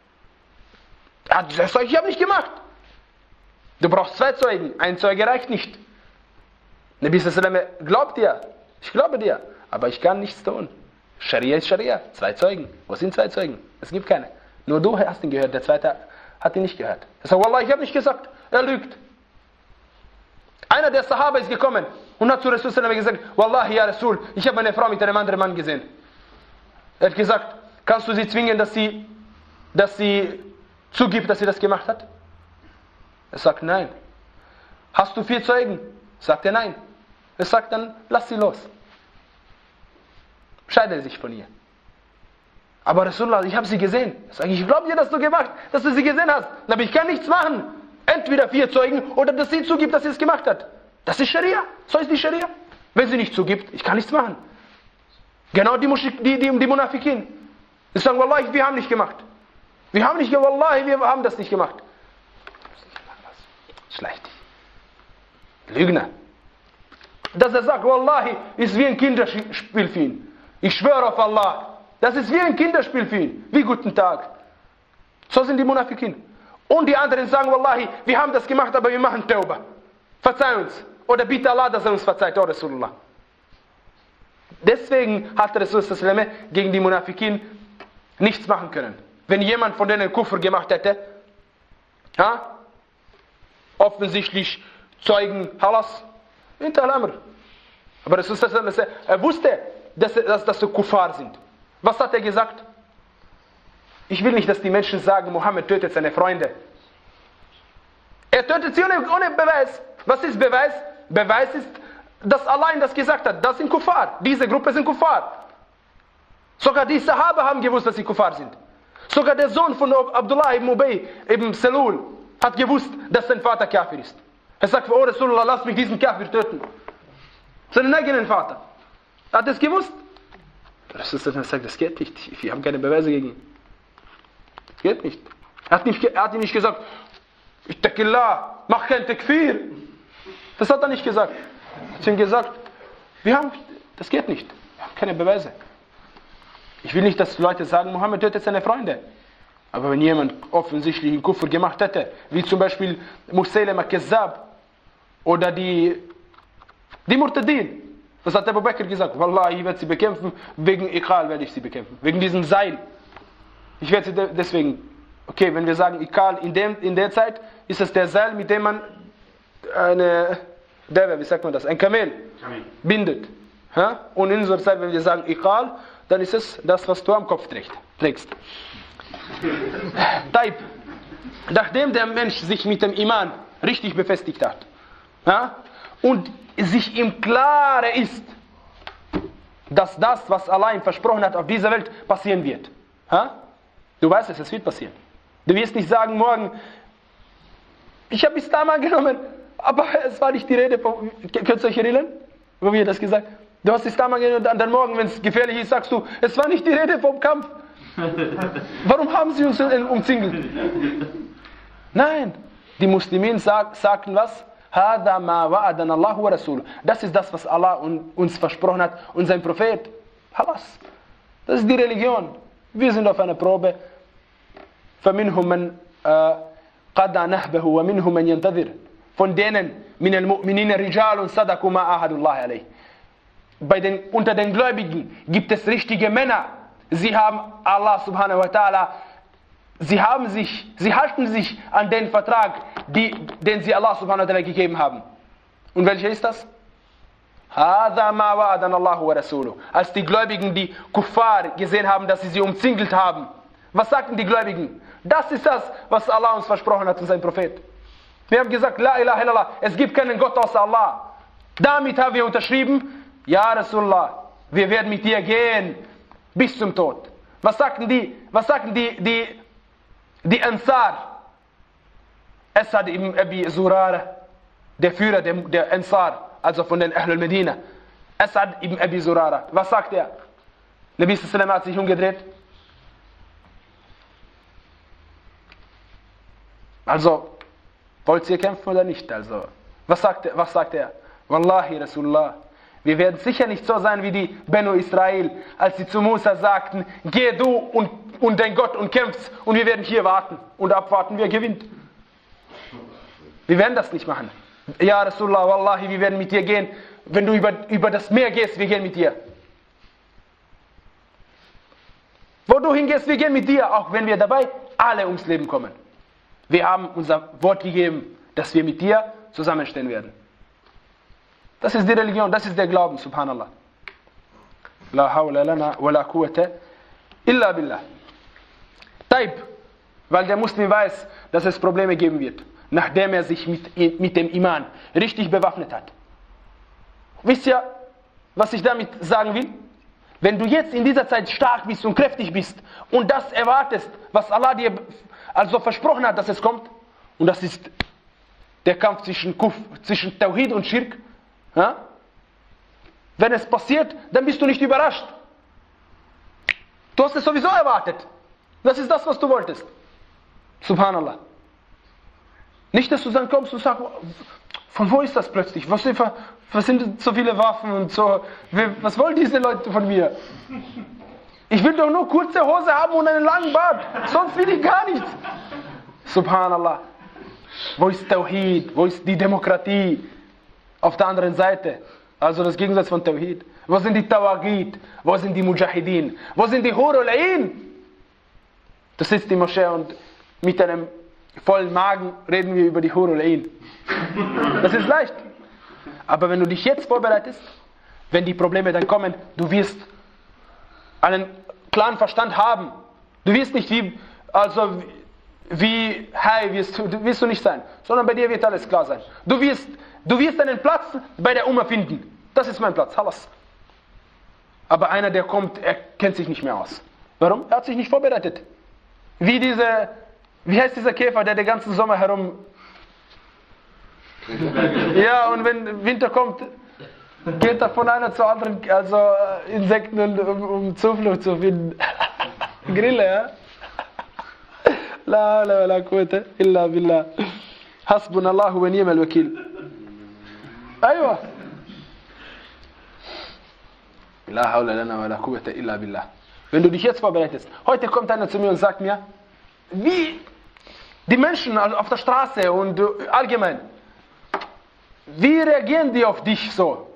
Ich habe nicht gemacht. Du brauchst zwei Zeugen. Ein Zeuge reicht nicht. Nabi sallallahu alaihi wasallam glaubt dir. Ich glaube dir. Aber ich kann nichts tun. Scharia ist Scharia. Zwei Zeugen. Wo sind zwei Zeugen? Es gibt keine. Nur du hast ihn gehört. Der zweite hat ihn nicht gehört. Er sagt, Wallah, ich habe nicht gesagt. Er lügt. Einer der Sahaba ist gekommen und hat zu Rasul sallallahu alaihi wasallam gesagt, Wallahi, ya Rasul, ich habe meine Frau mit einem anderen Mann gesehen. Er hat gesagt, kannst du sie zwingen, dass sie, dass sie zugibt, dass sie das gemacht hat? Er sagt, nein. Hast du vier Zeugen? Sagt er, nein. Er sagt dann, lass sie los. Scheide sich von ihr. Aber Rasulullah, ich habe sie gesehen. Er sagt, ich glaube dir, dass du gemacht, dass du sie gesehen hast. Aber ich kann nichts machen. Entweder vier Zeugen oder dass sie zugibt, dass sie es gemacht hat. Das ist Scharia. So ist die Scharia. Wenn sie nicht zugibt, ich kann nichts machen. Genau die, die, die, die Munafikin. Die sagen, Wallahi, wir haben nicht gemacht. Wir haben nicht gemacht, Wallahi, wir haben das nicht gemacht. Schlecht. Lügner. Dass er sagt, Wallahi, ist wie ein Kinderspiel für ihn. Ich schwöre auf Allah. Das ist wie ein Kinderspiel für ihn. Wie guten Tag. So sind die Munafikin. Und die anderen sagen, Wallahi, wir haben das gemacht, aber wir machen Tauba. Verzeih uns. Oder bitte Allah, dass er uns verzeiht, O Rasulullah. Deswegen hat Rasulullah gegen die Munafikin nichts machen können. Wenn jemand von denen Kufr gemacht hätte, ha, offensichtlich Zeugen, Halas, hinter Al-Amr. Aber Rasulullah, er wusste, dass, dass das so Kuffar sind. Was hat er gesagt? Ich will nicht, dass die Menschen sagen, Mohammed tötet seine Freunde. Er tötet sie ohne, ohne Beweis. Was ist Beweis? Beweis ist, dass Allah ihm das gesagt hat. Das sind Kuffar. Diese Gruppe sind Kuffar. Sogar die Sahaba haben gewusst, dass sie Kuffar sind. Sogar der Sohn von Abdullah ibn Ubay ibn Salul hat gewusst, dass sein Vater Kafir ist. Er sagt, oh Rasulullah, lass mich diesen Kafir töten. Seinen eigenen Vater. Er hat es gewusst. Rasulullah sagt, das geht nicht. Wir haben keine Beweise gegen ihn. Das geht nicht. Er hat, nicht, er hat ihm nicht gesagt, Ittaqillah, mach kein Takfir. Das hat er nicht gesagt. Er hat ihm gesagt, wir haben, das geht nicht. Wir haben keine Beweise. Ich will nicht, dass Leute sagen, Mohammed tötet seine Freunde. Aber wenn jemand offensichtlich einen Kufr gemacht hätte, wie zum Beispiel Musaylama Kazzab oder die, die Murtadin, was hat Abu Bakr gesagt? Wallah, ich werde sie bekämpfen, wegen Iqal werde ich sie bekämpfen. Wegen diesem Seil. Ich werde de- deswegen, okay, wenn wir sagen Ikal in, dem, in der Zeit, ist es der Seil, mit dem man eine, Deve, wie sagt man das, ein Kamel Kamel. bindet. Ja? Und in unserer Zeit, wenn wir sagen Ikal, dann ist es das, was du am Kopf trägst. trägst. Taib. Nachdem der Mensch sich mit dem Iman richtig befestigt hat, ja, und sich im Klaren ist, dass das, was Allah ihm versprochen hat, auf dieser Welt passieren wird. Ja? Du weißt es, es wird passieren. Du wirst nicht sagen morgen, ich habe Islam angenommen, aber es war nicht die Rede von, könnt ihr euch erinnern, wo wir das gesagt haben? Du hast Islam angenommen und dann morgen, wenn es gefährlich ist, sagst du, es war nicht die Rede vom Kampf. Warum haben sie uns umzingelt? Nein, die Muslimen sag, sagten was? هَذَا مَا وَعَدَنَ اللَّهُ وَرَسُولُهُ. Das ist das, was Allah uns versprochen hat und sein Prophet. Halas. Das ist die Religion. Wir sind auf einer Probe. فَمِنْهُمْ مَنْ قَدَى نَهْبَهُ وَمِنْهُمْ مَنْ يَنْتَظِرُ. Von denen, مِنَ الْمُؤْمِنِينَ رِجَالٌ صَدَقُوا مَا عَاهَدُوا اللَّهَ عَلَيْهِ. Bei den, unter den Gläubigen gibt es richtige Männer. Sie haben Allah subhanahu wa ta'ala, sie haben sich, sie halten sich an den Vertrag, die, den sie Allah subhanahu wa ta'ala gegeben haben. Und welcher ist das? هَذَا مَا وَعَدَنَ اللَّهُ وَرَسُولُهُ. Als die Gläubigen, die Kuffar gesehen haben, dass sie sie umzingelt haben. Was sagten die Gläubigen? Das ist das, was Allah uns versprochen hat und sein Prophet. Wir haben gesagt, La ilaha illallah, es gibt keinen Gott außer Allah. Damit haben wir unterschrieben, Ja Rasulullah, wir werden mit dir gehen bis zum Tod. Was sagten die, was sagten die, die, die Ansar? Asad ibn Abi Zurara, der Führer der, der Ansar, also von den Ahlul Medina. Asad ibn Abi Zurara, was sagt er? Nabi sallam hat sich umgedreht. Also, wollt ihr kämpfen oder nicht? Also, was sagt er? Was sagt er? Wallahi Rasulullah, wir werden sicher nicht so sein wie die Benu Israel, als sie zu Musa sagten, geh du und, und dein Gott und kämpfst und wir werden hier warten und abwarten, wer gewinnt. Wir werden das nicht machen. Ja Rasulullah, Wallahi, wir werden mit dir gehen. Wenn du über, über das Meer gehst, wir gehen mit dir. Wo du hingehst, wir gehen mit dir, auch wenn wir dabei alle ums Leben kommen. Wir haben unser Wort gegeben, dass wir mit dir zusammenstehen werden. Das ist die Religion, das ist der Glauben, subhanallah. La hawla lana wa la quwwata illa billah. Taib, weil der Muslim weiß, dass es Probleme geben wird, nachdem er sich mit, mit dem Iman richtig bewaffnet hat. Wisst ihr, was ich damit sagen will? Wenn du jetzt in dieser Zeit stark bist und kräftig bist und das erwartest, was Allah dir also versprochen hat, dass es kommt, und das ist der Kampf zwischen Kuf, zwischen Tawhid und Schirk, ja? Wenn es passiert, dann bist du nicht überrascht. Du hast es sowieso erwartet. Das ist das, was du wolltest. Subhanallah. Nicht, dass du dann kommst und sagst, von wo ist das plötzlich? Was, was sind so viele Waffen und so? Was wollen diese Leute von mir? Ich will doch nur kurze Hose haben und einen langen Bart. Sonst will ich gar nichts. Subhanallah. Wo ist Tawhid? Wo ist die Demokratie? Auf der anderen Seite, also das Gegensatz von Tawhid. Wo sind die Tawagid? Wo sind die Mujahideen? Wo sind die Hurul Ain? Du sitzt in Moschee und mit einem vollen Magen reden wir über die Hurul Ain. Das ist leicht. Aber wenn du dich jetzt vorbereitest, wenn die Probleme dann kommen, du wirst einen klaren Verstand haben. Du wirst nicht wie, also wie Hai wirst, wirst du nicht sein, sondern bei dir wird alles klar sein. Du wirst Du wirst einen Platz bei der Umma finden. Das ist mein Platz. Halas. Aber einer, der kommt, er kennt sich nicht mehr aus. Warum? Er hat sich nicht vorbereitet. Wie diese, wie heißt dieser Käfer, der den ganzen Sommer herum... Ja, und wenn Winter kommt, geht er von einer zur anderen, also Insekten, und, um, um Zuflucht zu finden. Grille, ja? La la la quwwata illa billah. Hasbunallahu wa ni'mal wakil. Aywa. La hawla lana wa la quwwata illa billah. Wenn du dich jetzt vorbereitest, heute kommt einer zu mir und sagt mir, wie die Menschen auf der Straße und allgemein, wie reagieren die auf dich so?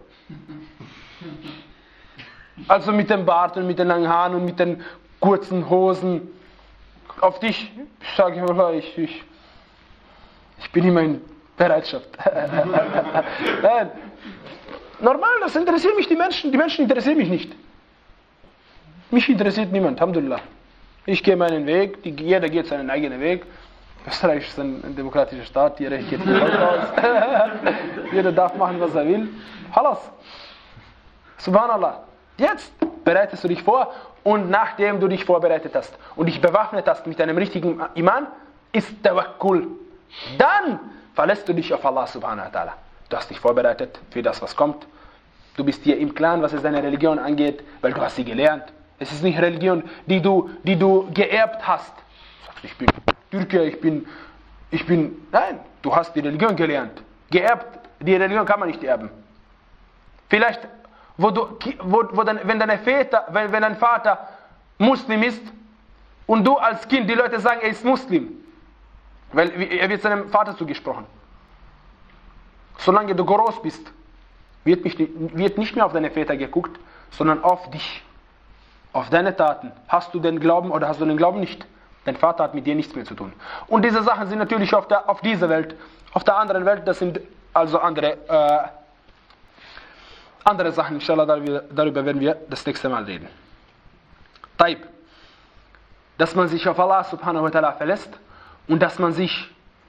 Also mit dem Bart und mit den langen Haaren und mit den kurzen Hosen. auf dich, ich sage, ich, ich, ich bin immer in Bereitschaft. Nein. Normal, das interessiert mich die Menschen, die Menschen interessieren mich nicht. Mich interessiert niemand, Alhamdulillah. Ich gehe meinen Weg, die, jeder geht seinen eigenen Weg. Österreich ist ein, ein demokratischer Staat, jeder geht von Haus aus. Jeder darf machen, was er will. Halas. Subhanallah. Jetzt bereitest du dich vor und nachdem du dich vorbereitet hast und dich bewaffnet hast mit einem richtigen Iman, ist Tawakkul. Dann verlässt du dich auf Allah subhanahu wa ta'ala. Du hast dich vorbereitet für das, was kommt. Du bist dir im Klaren, was es deine Religion angeht, weil du hast sie gelernt. Es ist nicht Religion, die du, die du geerbt hast. Du sagst, ich bin Türke, ich bin, ich bin... Nein, du hast die Religion gelernt. Geerbt, die Religion kann man nicht erben. Vielleicht, wo du, wo, wo dein, wenn, deine Väter, wenn, wenn dein Vater Muslim ist und du als Kind, die Leute sagen, er ist Muslim, weil er wird seinem Vater zugesprochen. Solange du groß bist, wird nicht, wird nicht mehr auf deine Väter geguckt, sondern auf dich, auf deine Taten. Hast du den Glauben oder hast du den Glauben nicht? Dein Vater hat mit dir nichts mehr zu tun. Und diese Sachen sind natürlich auf, der, auf dieser Welt. Auf der anderen Welt, das sind also andere, äh, andere Sachen. Inshallah, darüber, darüber werden wir das nächste Mal reden. Taib. Dass man sich auf Allah subhanahu wa ta'ala verlässt und dass man sich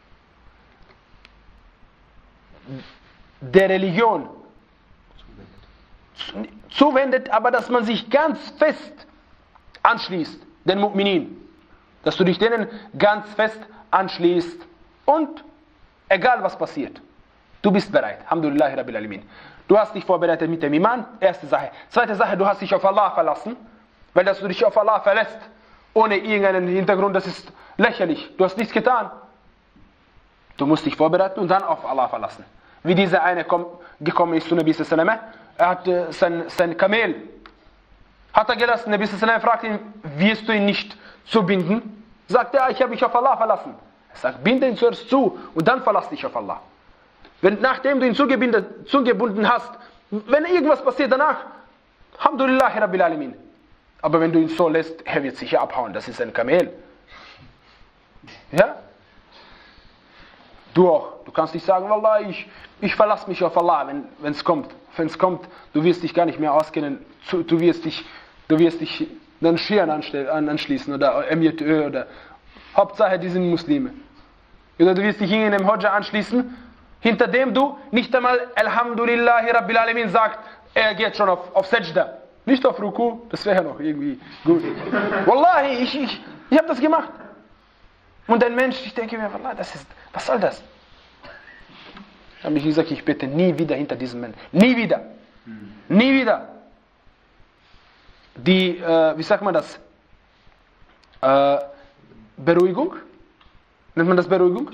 der Religion zuwendet, aber dass man sich ganz fest anschließt, den Mu'minin. Dass du dich denen ganz fest anschließt und egal was passiert, du bist bereit. Alhamdulillah Rabbil Alamin. Du hast dich vorbereitet mit dem Iman, erste Sache. Zweite Sache, du hast dich auf Allah verlassen, weil dass du dich auf Allah verlässt, ohne irgendeinen Hintergrund, das ist lächerlich. Du hast nichts getan. Du musst dich vorbereiten und dann auf Allah verlassen. Wie dieser eine komm, gekommen ist zu Nabi sallallahu alaihi wasallam, er hat äh, sein, sein Kamel, hat er gelassen. Nabi sallallahu alaihi wasallam fragt ihn, wirst du ihn nicht zubinden? Sagt er, ich habe mich auf Allah verlassen. Er sagt, binde ihn zuerst zu und dann verlass dich auf Allah. Wenn, nachdem du ihn zugebunden hast, wenn irgendwas passiert danach, Alhamdulillah Rabbil Alamin. Aber wenn du ihn so lässt, er wird sicher abhauen, das ist ein Kamel. Ja? Du auch. Du kannst nicht sagen, Wallah, ich, ich verlasse mich auf Allah, wenn es kommt. Wenn es kommt, du wirst dich gar nicht mehr auskennen, du wirst dich, du wirst dich dann Schieren anschließen oder M J Ö oder Hauptsache, die sind Muslime. Oder du wirst dich in einem Hodja anschließen, hinter dem du nicht einmal Alhamdulillahi Rabbil Alamin sagt, er geht schon auf, auf Sajda. Nicht auf Ruku, das wäre noch irgendwie gut. Wallahi, ich, ich, ich habe das gemacht. Und ein Mensch, ich denke mir, Wallah, das ist, was soll das? Ich habe mich gesagt, ich bete nie wieder hinter diesem Menschen. Nie wieder. Mhm. Nie wieder. Die, äh, wie sagt man das? Äh, Beruhigung? Nennt man das Beruhigung?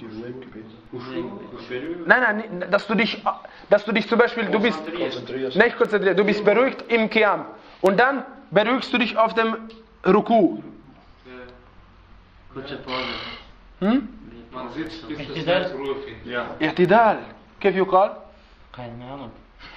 Nein, nein, dass du dich, dass du dich zum Beispiel, du bist nicht konzentriert, du bist beruhigt im Qiyam. Und dann beruhigst du dich auf dem Ruku. Kurze Pause. Hm? Man sitzt, bis das Herz Ruhe findet. Ja. I'tidal. كيف يقال؟ Keine Ahnung.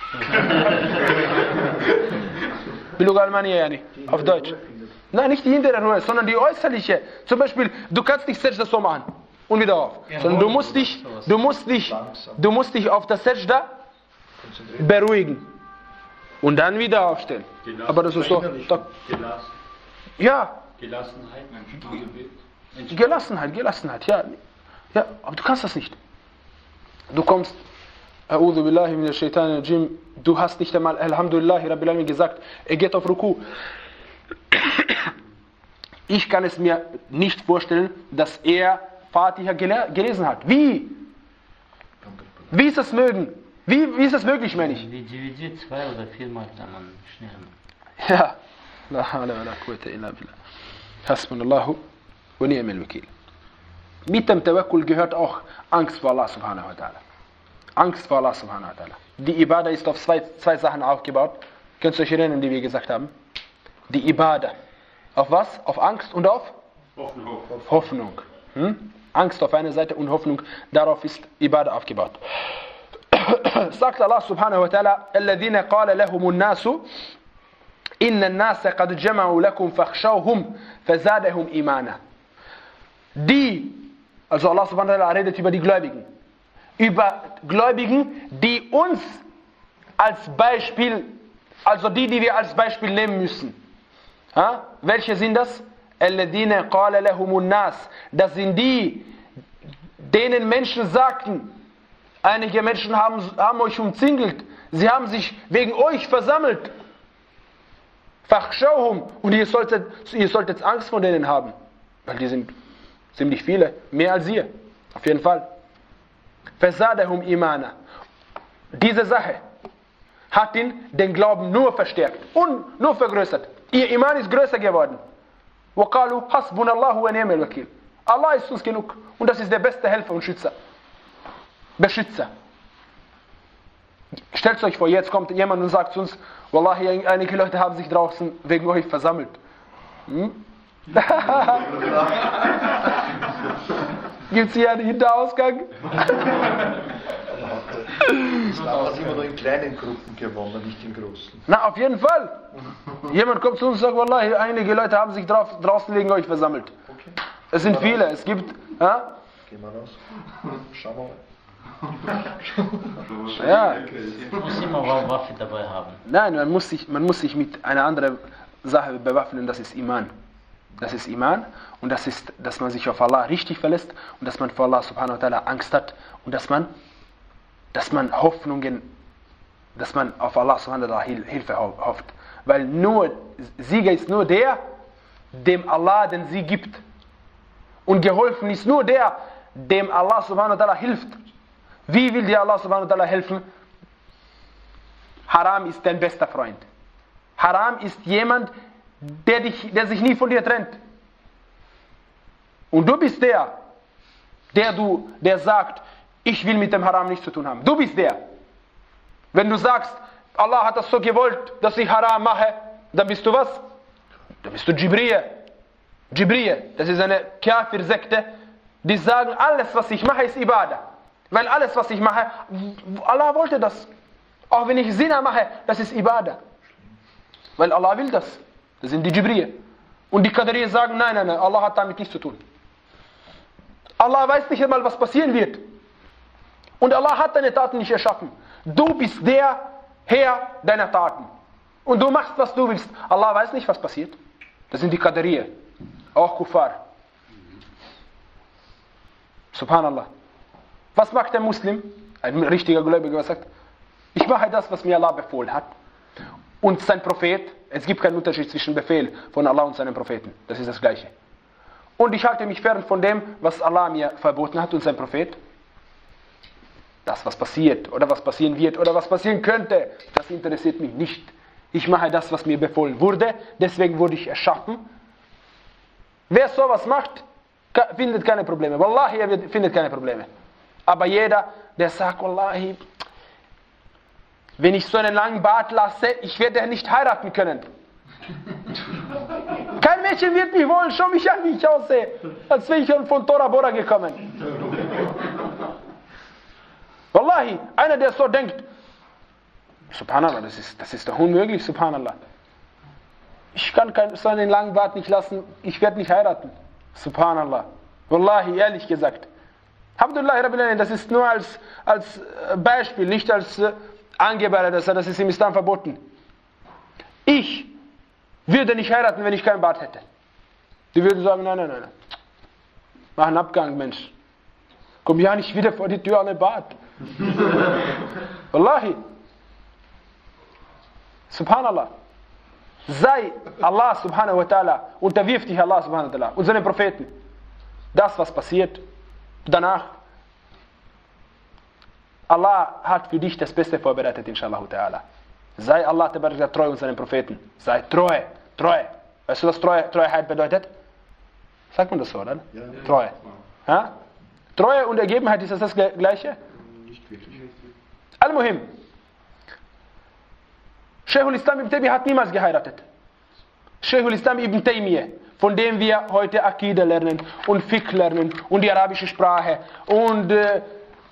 باللغة الألمانية يعني auf Deutsch. Nein, nicht die hintere Ruhe, sondern die äußerliche. Zum Beispiel, du kannst nicht Sajda so machen und wieder auf. Sondern du musst dich, du musst dich, du musst dich auf das Sajda beruhigen. Und dann wieder aufstehen. Aber das ist so. Gelassen. Ja. Gelassenheit. Gelassenheit, Gelassenheit, ja. Ja, aber du kannst das nicht. Du kommst, A'udhu billahi minash shaitanir rajim, du hast nicht einmal Alhamdulillahi Rabbil Alamin gesagt, er geht auf Ruku. Ich kann es mir nicht vorstellen, dass er Fatiha gelesen hat. Wie? Wie ist das möglich? Wie, wie ist das möglich, meine ich? Wie D V D zwei oder viermal kann man schnell machen. Ja. La hawla wa la quwwata illa billah. Hasbunallahu wa ni'mal wakil. Mit dem Tawakkul gehört auch Angst vor Allah subhanahu wa ta'ala. Angst vor Allah subhanahu wa ta'ala. Die Ibadah ist auf zwei, zwei Sachen aufgebaut. Könnt ihr euch erinnern, die wir gesagt haben? Die Ibadah. Auf was? Auf Angst und auf? Hoffnung. Hoffnung. Hm? Angst auf einer Seite und Hoffnung. Darauf ist Ibadah aufgebaut. Sagt Allah subhanahu wa ta'ala, الَّذِينَ قَالَ لَهُمُ النَّاسُ إِنَّ النَّاسَ قَدْ جَمَعُوا لَكُمْ فَاخْشَوْهُمْ فَزَادَهُمْ إِيمَانًا. die, also Allah subhanahu wa ta'ala redet über die Gläubigen, über Gläubigen, die uns als Beispiel, also die, die wir als Beispiel nehmen müssen. Ha? Welche sind das? الَّذِينَ قَالَ لَهُمُ النَّاسِ. Das sind die, denen Menschen sagten, einige Menschen haben, haben euch umzingelt, sie haben sich wegen euch versammelt. فَخْشَوْهُمْ. Und ihr solltet, ihr solltet Angst vor denen haben, weil die sind ziemlich viele, mehr als ihr, auf jeden Fall. فَزَادَهُمْ إِيمَانًا. Diese Sache hat ihn den Glauben nur verstärkt und nur vergrößert. Ihr Iman ist größer geworden. وَقَالُوا حَسْبُنَا اللَّهُ وَنِعْمَ الْوَكِيلُ. Allah ist uns genug und das ist der beste Helfer und Schützer. Beschützer. Stellt euch vor, jetzt kommt jemand und sagt zu uns, Wallahi, einige Leute haben sich draußen wegen euch versammelt. Hm? Gibt es hier einen Hinterausgang? Islam hat immer nur in kleinen Gruppen gewonnen, nicht in großen. Na, auf jeden Fall. Jemand kommt zu uns und sagt, Wallahi, einige Leute haben sich drauf, draußen wegen euch versammelt. Okay. Es sind viele, es gibt... Ha? Gehen wir raus. Schauen wir mal. Ja. Man muss immer eine Waffe dabei haben. Nein, man muss, sich, man muss sich mit einer anderen Sache bewaffnen, das ist Iman. Das ist Iman und das ist, dass man sich auf Allah richtig verlässt und dass man vor Allah subhanahu wa ta'ala Angst hat und dass man, dass man Hoffnungen, dass man auf Allah subhanahu wa ta'ala Hilfe hofft. Weil nur, Sieger ist nur der, dem Allah den Sieg gibt. Und geholfen ist nur der, dem Allah subhanahu wa ta'ala hilft. Wie will dir Allah subhanahu wa ta'ala helfen? Haram ist dein bester Freund. Haram ist jemand, der, dich, der sich nie von dir trennt. Und du bist der, der, du, der sagt, ich will mit dem Haram nichts zu tun haben. Du bist der. Wenn du sagst, Allah hat das so gewollt, dass ich Haram mache, dann bist du was? Dann bist du Jibriya. Jibriya, das ist eine Kafir-Sekte, die sagen, alles was ich mache ist Ibadah. Weil alles was ich mache, Allah wollte das. Auch wenn ich Zina mache, das ist Ibadah. Weil Allah will das. Das sind die Jibriya. Und die Qadariya sagen, nein, nein, nein, Allah hat damit nichts zu tun. Allah weiß nicht einmal, was passieren wird. Und Allah hat deine Taten nicht erschaffen. Du bist der Herr deiner Taten. Und du machst, was du willst. Allah weiß nicht, was passiert. Das sind die Qadariya. Auch Kuffar. Subhanallah. Was macht der Muslim? Ein richtiger Gläubiger, was sagt, ich mache das, was mir Allah befohlen hat. Und sein Prophet, es gibt keinen Unterschied zwischen Befehl von Allah und seinem Propheten. Das ist das Gleiche. Und ich halte mich fern von dem, was Allah mir verboten hat und sein Prophet. Das, was passiert oder was passieren wird oder was passieren könnte, das interessiert mich nicht. Ich mache das, was mir befohlen wurde. Deswegen wurde ich erschaffen. Wer sowas macht, findet keine Probleme. Wallahi, er findet keine Probleme. Aber jeder, der sagt, Wallahi, wenn ich so einen langen Bart lasse, ich werde nicht heiraten können. Kein Mädchen wird mich wollen, schau mich an, wie ich aussehe. Als wäre ich von Tora Bora gekommen. Wallahi, einer, der so denkt, Subhanallah, das ist, das ist doch unmöglich, Subhanallah. Ich kann kein, so einen langen Bart nicht lassen, ich werde nicht heiraten. Subhanallah. Wallahi, ehrlich gesagt. Alhamdulillah, das ist nur als, als Beispiel, nicht als äh, Angeber, das, das ist im Islam verboten. Ich würde nicht heiraten, wenn ich keinen Bart hätte. Die würden sagen, nein, nein, nein. Mach einen Abgang, Mensch. Komm ja nicht wieder vor die Tür ohne Bart. Wallahi. Subhanallah. Sei Allah subhanahu wa ta'ala, unterwirf dich Allah subhanahu wa ta'ala und seine Propheten. Das, was passiert, danach, Allah hat für dich das Beste vorbereitet, inshallah ta'ala. Sei Allah treu und seinen Propheten. Sei treu, treu. Weißt du, was Treue, Treuheit bedeutet? Sagt man das so, oder? Ja. Treue. Ja? Treue und Ergebenheit, ist das das Gleiche? Nicht wirklich. Al-Muhim. Shaykhul Islam ibn Taymiyyah hat niemals geheiratet. Shaykhul Islam ibn Taymiyyah, von dem wir heute Akida lernen und Fiqh lernen und die arabische Sprache und äh,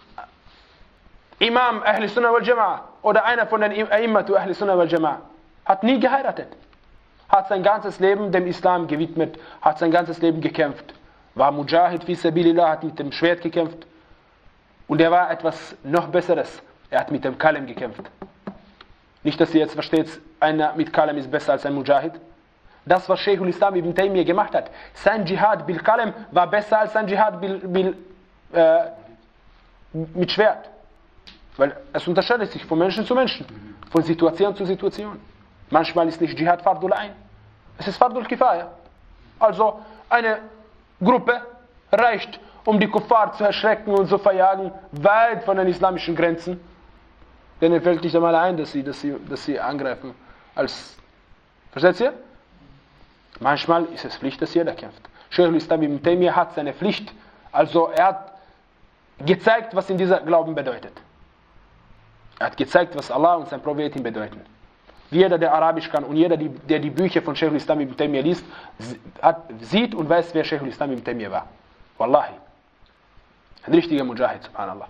Imam Ahl Sunnah wal Jama'a oder einer von den A'immatu Ahl Sunnah wal Jama'a hat nie geheiratet. Hat sein ganzes Leben dem Islam gewidmet, hat sein ganzes Leben gekämpft. war Mujahid fi Sabilillah, hat mit dem Schwert gekämpft. Und er war etwas noch Besseres. Er hat mit dem Kalem gekämpft. Nicht, dass ihr jetzt versteht, einer mit Kalem ist besser als ein Mujahid. Das, was Sheikh al-Islam ibn Taymiyyah gemacht hat, sein Dschihad bil Kalem war besser als sein Dschihad bil, bil, äh, mit Schwert. Weil es unterscheidet sich von Menschen zu Menschen, von Situation zu Situation. Manchmal ist nicht Dschihad Fardul Ain, es ist Fardul Kifaya. Also eine Gruppe reicht, um die Kuffar zu erschrecken und zu verjagen, weit von den islamischen Grenzen. Denen fällt nicht einmal ein, dass sie, dass sie, dass sie angreifen. Als, versteht ihr? Manchmal ist es Pflicht, dass jeder kämpft. Sheikh al-Islam ibn Taymiyyah hat seine Pflicht, also er hat gezeigt, was in dieser Glauben bedeutet. Er hat gezeigt, was Allah und sein Prophet ihm bedeuten. Jeder, der Arabisch kann und jeder, der die Bücher von Sheikh al-Islam ibn Taymiyyah liest, hat, sieht und weiß, wer Sheikh al-Islam ibn Taymiyyah war. Wallahi. Ein richtiger Mujahid, subhanallah.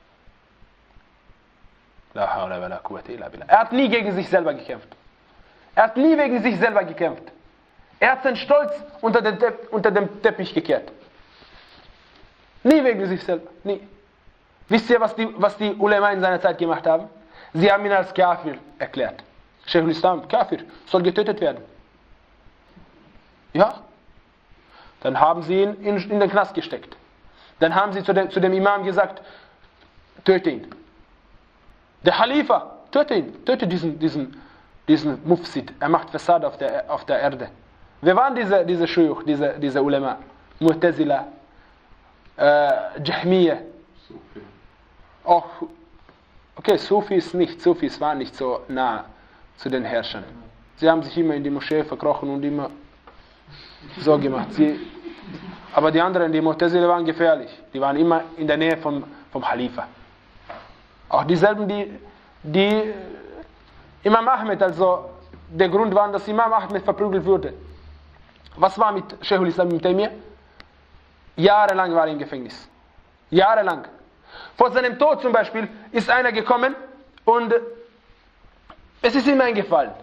La hawla wa la quwwata illa billah. Er hat nie gegen sich selber gekämpft. Er hat nie wegen sich selber gekämpft. Er hat seinen Stolz unter den, Tepp, unter den Teppich gekehrt. Nie wegen sich selber. Nie. Wisst ihr, was die, was die Ulema in seiner Zeit gemacht haben? Sie haben ihn als Kafir erklärt. Sheikh al-Islam, Kafir, soll getötet werden. Ja. Dann haben sie ihn in, in den Knast gesteckt. Dann haben sie zu dem, zu dem Imam gesagt, töte ihn. Der Khalifa, töte ihn, töte diesen, diesen, diesen Mufsid. Er macht Fassade auf der, auf der Erde. Wer waren diese, diese Shuyukh, diese, diese Ulema? Mu'tazila, äh, Jahmiyyah. Auch, okay, Sufis nicht, Sufis waren nicht so nah zu den Herrschern. Sie haben sich immer in die Moschee verkrochen und immer so gemacht. Sie, aber die anderen, die Mu'tazila, waren gefährlich. Die waren immer in der Nähe vom, vom Khalifa. Auch dieselben, die, die Imam Ahmed, also der Grund war, dass Imam Ahmed verprügelt wurde. Was war mit Sheikh al-Islam ibn Taymiyyah? Jahrelang war er im Gefängnis. Jahrelang. Vor seinem Tod zum Beispiel ist einer gekommen und es ist ihm eingefallen.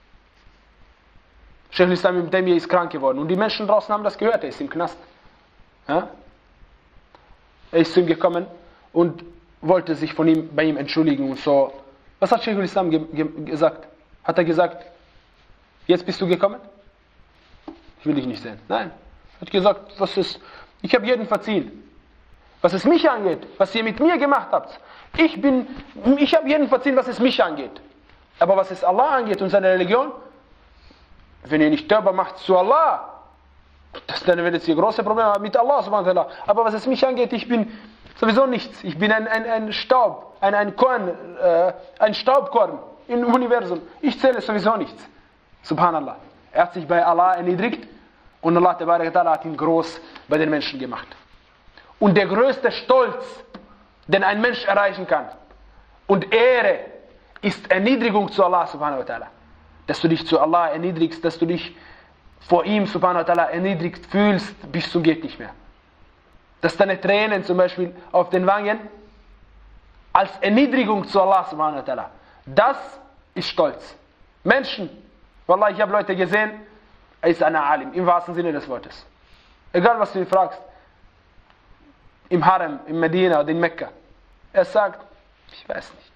Sheikh al-Islam ibn Taymiyyah ist krank geworden und die Menschen draußen haben das gehört, er ist im Knast. Ja? Er ist zu ihm gekommen und wollte sich von ihm, bei ihm entschuldigen und so. Was hat Sheikh al-Islam ge ge gesagt? Hat er gesagt, jetzt bist du gekommen? Ich will dich nicht sehen. Nein. Er hat gesagt, was ist, ich habe jeden verziehen. Was es mich angeht, was ihr mit mir gemacht habt, ich bin, ich habe jeden verziehen, was es mich angeht. Aber was es Allah angeht und seine Religion, wenn ihr nicht Tauba macht zu Allah, das, dann werdet ihr große Probleme haben mit Allah subhanahu wa ta'ala. Aber was es mich angeht, ich bin sowieso nichts. Ich bin ein, ein, ein Staub, ein, ein Korn, äh, ein Staubkorn im Universum. Ich zähle sowieso nichts. Subhanallah. Er hat sich bei Allah erniedrigt und Allah ta'ala hat ihn groß bei den Menschen gemacht. Und der größte Stolz, den ein Mensch erreichen kann und Ehre, ist Erniedrigung zu Allah subhanahu wa ta'ala. Dass du dich zu Allah erniedrigst, dass du dich vor ihm subhanahu wa ta'ala erniedrigt fühlst, bis zum geht nicht mehr. Dass deine Tränen zum Beispiel auf den Wangen als Erniedrigung zu Allah subhanahu wa ta'ala, das ist Stolz. Menschen, wallah, ich habe Leute gesehen, er ist ein Alim, im wahrsten Sinne des Wortes. Egal was du ihn fragst, im Harem, in Medina oder in Mekka, er sagt, ich weiß nicht.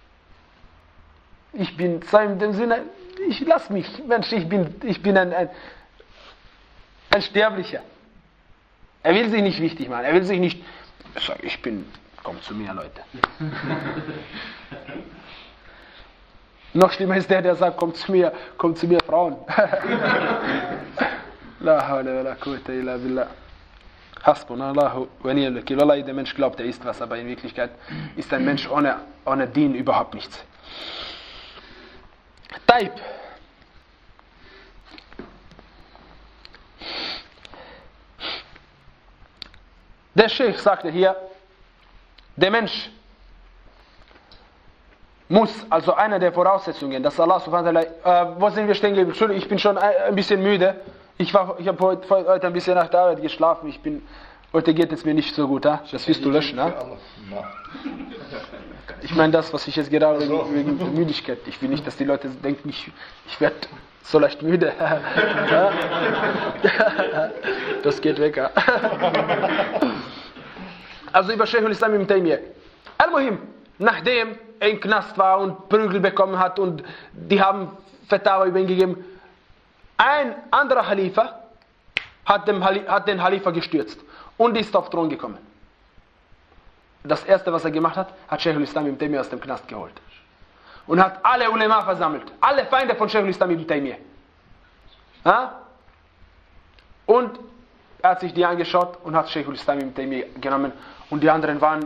Ich bin, in dem Sinne, ich lass mich, Mensch, ich bin, ich bin ein, ein, ein Sterblicher. Er will sich nicht wichtig machen, er will sich nicht, ich sage, ich bin, kommt zu mir, Leute. Noch schlimmer ist der, der sagt, kommt zu mir, kommt zu mir, Frauen. La hawla wa la quwwata illa billah. Hasbunallahu wa ni'mal wakeel. Wallahi, der Mensch glaubt, er ist was, aber in Wirklichkeit ist ein Mensch ohne, ohne Dien überhaupt nichts. Taib. Der Sheikh sagte hier, der Mensch muss, also eine der Voraussetzungen, dass Allah subhanahu wa ta'ala, äh, wo sind wir stehen geblieben? Entschuldigung, ich bin schon ein, ein bisschen müde. Ich, war, ich habe heute, heute ein bisschen nach der Arbeit geschlafen. Ich bin Heute geht es mir nicht so gut, ha? Das wirst du löschen, ha? Ich meine das, was ich jetzt gerade wegen, wegen der Müdigkeit. Ich will nicht, dass die Leute denken, ich, ich werde so leicht müde. Das geht weg, ha? Also über Sheikh al-Islam ibn Taymiyyah. Al-Muhim, nachdem er im Knast war und Prügel bekommen hat und die haben Fatawa über ihn gegeben, ein anderer Khalifa hat, dem, hat den Khalifa gestürzt und ist auf den Thron gekommen. Das erste, was er gemacht hat, hat Sheikh al-Islam ibn Taymiyyah aus dem Knast geholt. Und hat alle Ulema versammelt. Alle Feinde von Sheikh al-Islam ibn Taymiyyah. Ja? Und er hat sich die angeschaut und hat Sheikh al-Islam ibn Taymiyyah genommen. Und die anderen waren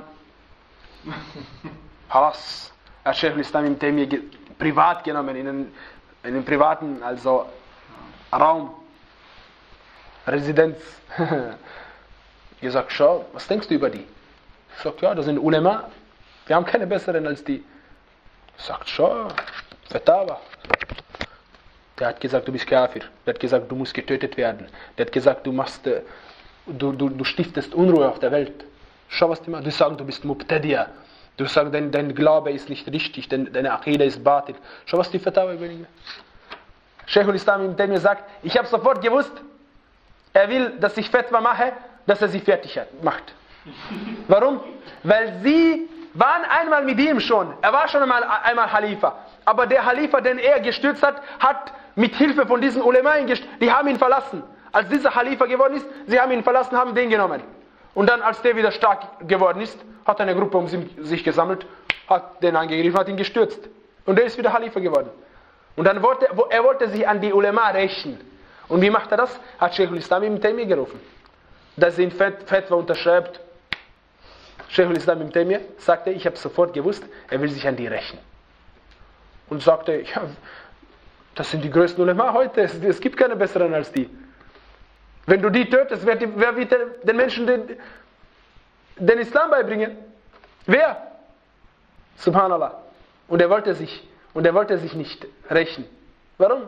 Halas. Er hat Sheikh al-Islam ibn Taymiyyah ge privat genommen, in einen, in einen privaten, also Raum, Residenz. Gesagt, schau, was denkst du über die? Ich sag, ja, das sind Ulema. Wir haben keine besseren als die. Sagt, schau, Fatawa. Der hat gesagt, du bist Kafir. Der hat gesagt, du musst getötet werden. Der hat gesagt, du machst, du, du, du stiftest Unruhe auf der Welt. Schau, was die machen. Du sagst, du bist Mubtadi'a. Du sagst, dein, dein Glaube ist nicht richtig, dein, deine Aqida ist Batil. Schau, was die Fatawa überlegen. Sheikh al-Islam ibn Taymiyyah sagt, ich habe sofort gewusst, er will, dass ich Fatwa mache, dass er sie fertig macht. Warum? Weil sie waren einmal mit ihm schon. Er war schon einmal, einmal Khalifa. Aber der Khalifa, den er gestürzt hat, hat mit Hilfe von diesen Ulemaien gestürzt. Die haben ihn verlassen. Als dieser Khalifa geworden ist, sie haben ihn verlassen, haben den genommen. Und dann, als der wieder stark geworden ist, hat eine Gruppe um sich gesammelt, hat den angegriffen, hat ihn gestürzt. Und der ist wieder Khalifa geworden. Und dann wollte er wollte sich an die Ulema rächen. Und wie macht er das? Hat Sheikh al-Islam ibn Taymiyyah gerufen. Dass er ihn Fatwa unterschreibt. Sheikh al-Islam ibn Taymiyyah sagte, ich habe sofort gewusst, er will sich an die rächen. Und sagte, ja, das sind die größten Ulema heute, es, es gibt keine besseren als die. Wenn du die tötest, wer, wer wird den Menschen den, den Islam beibringen? Wer? Subhanallah. Und er wollte sich, und er wollte sich nicht rächen. Warum?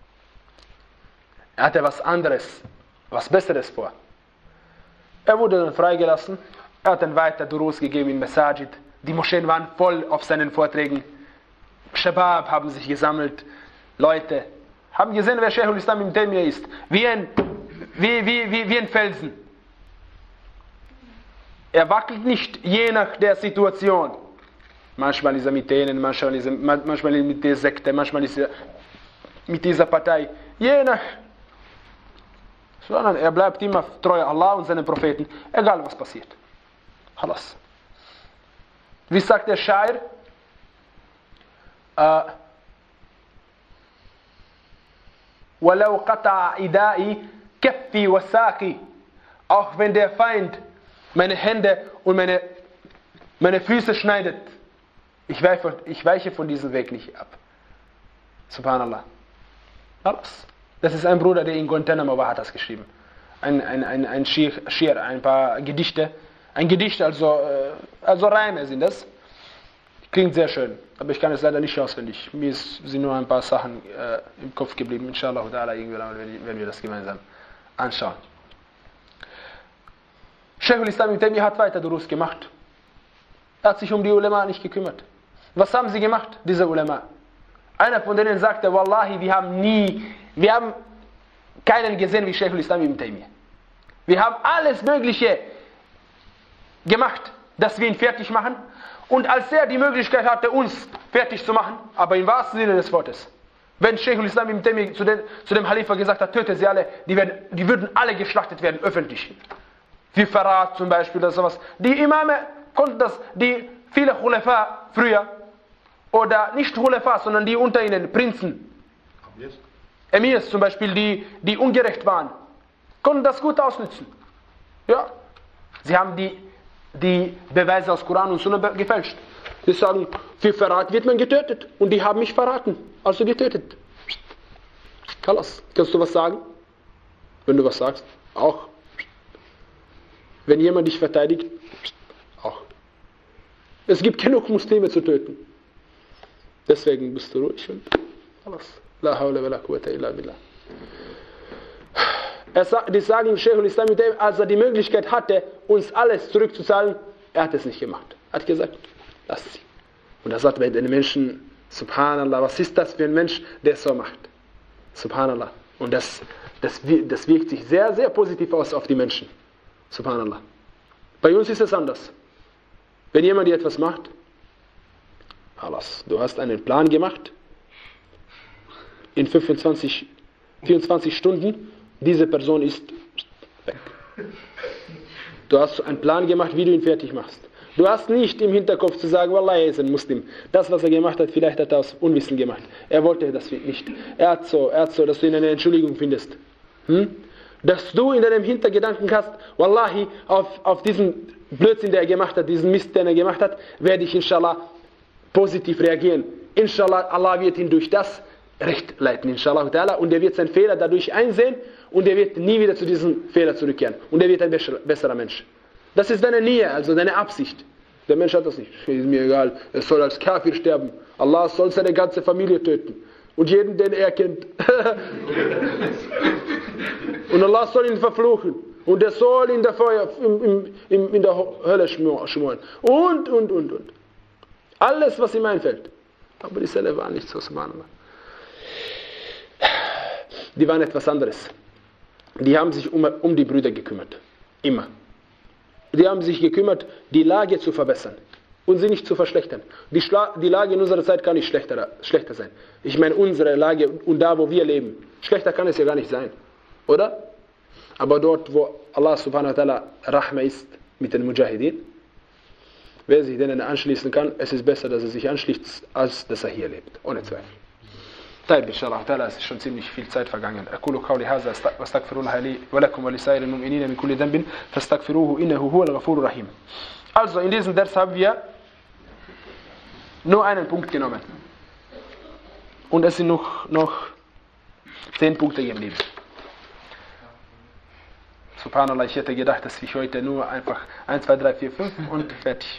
Er hatte was anderes, was Besseres vor. Er wurde dann freigelassen. Er hat dann weiter Durus gegeben in Masajid. Die Moscheen waren voll auf seinen Vorträgen. Shabab haben sich gesammelt. Leute haben gesehen, wer Sheikh al-Islam ibn Taymiyyah ist. Wie ein, wie, wie, wie, wie ein Felsen. Er wackelt nicht, je nach der Situation. Manchmal ist er mit denen, manchmal ist er, manchmal mit der Sekte, manchmal ist er mit dieser Partei. Je nach. Sondern er bleibt immer treu Allah und seinen Propheten, egal was passiert. Halas. Wie sagt der Shair? Äh, وَلَوْ قَطَعَ إِدَائِ كَفِّي وَسَاقِ. Auch wenn der Feind meine Hände und meine, meine Füße schneidet, ich weiche, ich weiche von diesem Weg nicht ab. Subhanallah. Halas. Das ist ein Bruder, der in Guantanamo war, hat das geschrieben. Ein, ein, ein, ein Schir, Schir, ein paar Gedichte. Ein Gedicht, also, also Reime sind das. Klingt sehr schön, aber ich kann es leider nicht auswendig. Mir ist, sind nur ein paar Sachen äh, im Kopf geblieben. Inshallah, irgendwann werden wir das gemeinsam anschauen. Sheikh al-Islam ibn Taymiyyah hat weiter Durus gemacht. Er hat sich um die Ulema nicht gekümmert. Was haben sie gemacht, diese Ulema? Einer von denen sagte, Wallahi, wir haben nie, wir haben keinen gesehen wie Sheikh al-Islam ibn Taymiyyah. Wir haben alles Mögliche gemacht, dass wir ihn fertig machen. Und als er die Möglichkeit hatte, uns fertig zu machen, aber im wahrsten Sinne des Wortes, wenn Sheikh al-Islam ibn Taymiyyah zu, den, zu dem Khalifa gesagt hat, töte sie alle, die, werden, die würden alle geschlachtet werden, öffentlich. Wie Verrat zum Beispiel oder sowas. Die Imame konnten das, die viele Khulafa früher, oder nicht Khulafa, sondern die unter ihnen, Prinzen, Emirs zum Beispiel, die, die ungerecht waren, konnten das gut ausnutzen. Ja, sie haben die, die Beweise aus Koran und Sunna gefälscht. Sie sagen, für Verrat wird man getötet und die haben mich verraten, also getötet. Kalas, kannst du was sagen? Wenn du was sagst, auch. Wenn jemand dich verteidigt, auch. Es gibt genug Muslime zu töten. Deswegen bist du ruhig und alles. La hawla wa la quwwata illa billah. Er sagt, die sagen, Sheikh al-Islam, als er die Möglichkeit hatte, uns alles zurückzuzahlen, er hat es nicht gemacht. Er hat gesagt, lasst sie. Und er sagt bei den Menschen, Subhanallah, was ist das für ein Mensch, der es so macht? Subhanallah. Und das, das, das wirkt sich sehr, sehr positiv aus auf die Menschen. Subhanallah. Bei uns ist es anders. Wenn jemand dir etwas macht, alles, du hast einen Plan gemacht, in fünfundzwanzig, vierundzwanzig Stunden, diese Person ist weg. Du hast einen Plan gemacht, wie du ihn fertig machst. Du hast nicht im Hinterkopf zu sagen, Wallah, er ist ein Muslim. Das, was er gemacht hat, vielleicht hat er aus Unwissen gemacht. Er wollte das nicht. Er hat so, er hat so, dass du ihn eine Entschuldigung findest. Hm? Dass du in deinem Hintergedanken hast, Wallahi, auf, auf diesen Blödsinn, der er gemacht hat, diesen Mist, den er gemacht hat, werde ich inshallah positiv reagieren. Inshallah, Allah wird ihn durch das Recht leiten, inshallah. Und er wird seinen Fehler dadurch einsehen und er wird nie wieder zu diesem Fehler zurückkehren. Und er wird ein besserer Mensch. Das ist deine Nähe, also deine Absicht. Der Mensch hat das nicht. Ist mir egal, er soll als Kafir sterben. Allah soll seine ganze Familie töten. Und jeden, den er kennt. Und Allah soll ihn verfluchen. Und er soll in der Feuer, in, in, in der Hölle schmoren. Und, und, und, und. Alles, was ihm einfällt. Aber die Selle waren nicht so, subhanallah. Die waren etwas anderes. Die haben sich um, um die Brüder gekümmert. Immer. Die haben sich gekümmert, die Lage zu verbessern und sie nicht zu verschlechtern. Die, Schla die Lage in unserer Zeit kann nicht schlechter, schlechter sein. Ich meine, unsere Lage und da, wo wir leben. Schlechter kann es ja gar nicht sein. Oder? Aber dort, wo Allah subhanahu wa ta'ala Rahma ist mit den Mujahideen, wer sich denen anschließen kann, es ist besser, dass er sich anschließt, als dass er hier lebt. Ohne Zweifel. طيب إن شاء الله تعالى es ist schon ziemlich viel Zeit vergangen. أقول قولي هذا واستغفر الله لي ولكم ولسائر المؤمنين من كل ذنب فاستغفروه إنه هو الغفور الرحيم. Also in diesem Vers haben wir nur einen Punkt genommen. Und es sind noch, noch zehn Punkte geblieben. Subhanallah, ich hätte gedacht, dass ich heute nur einfach eins, zwei, drei, vier, fünf und fertig.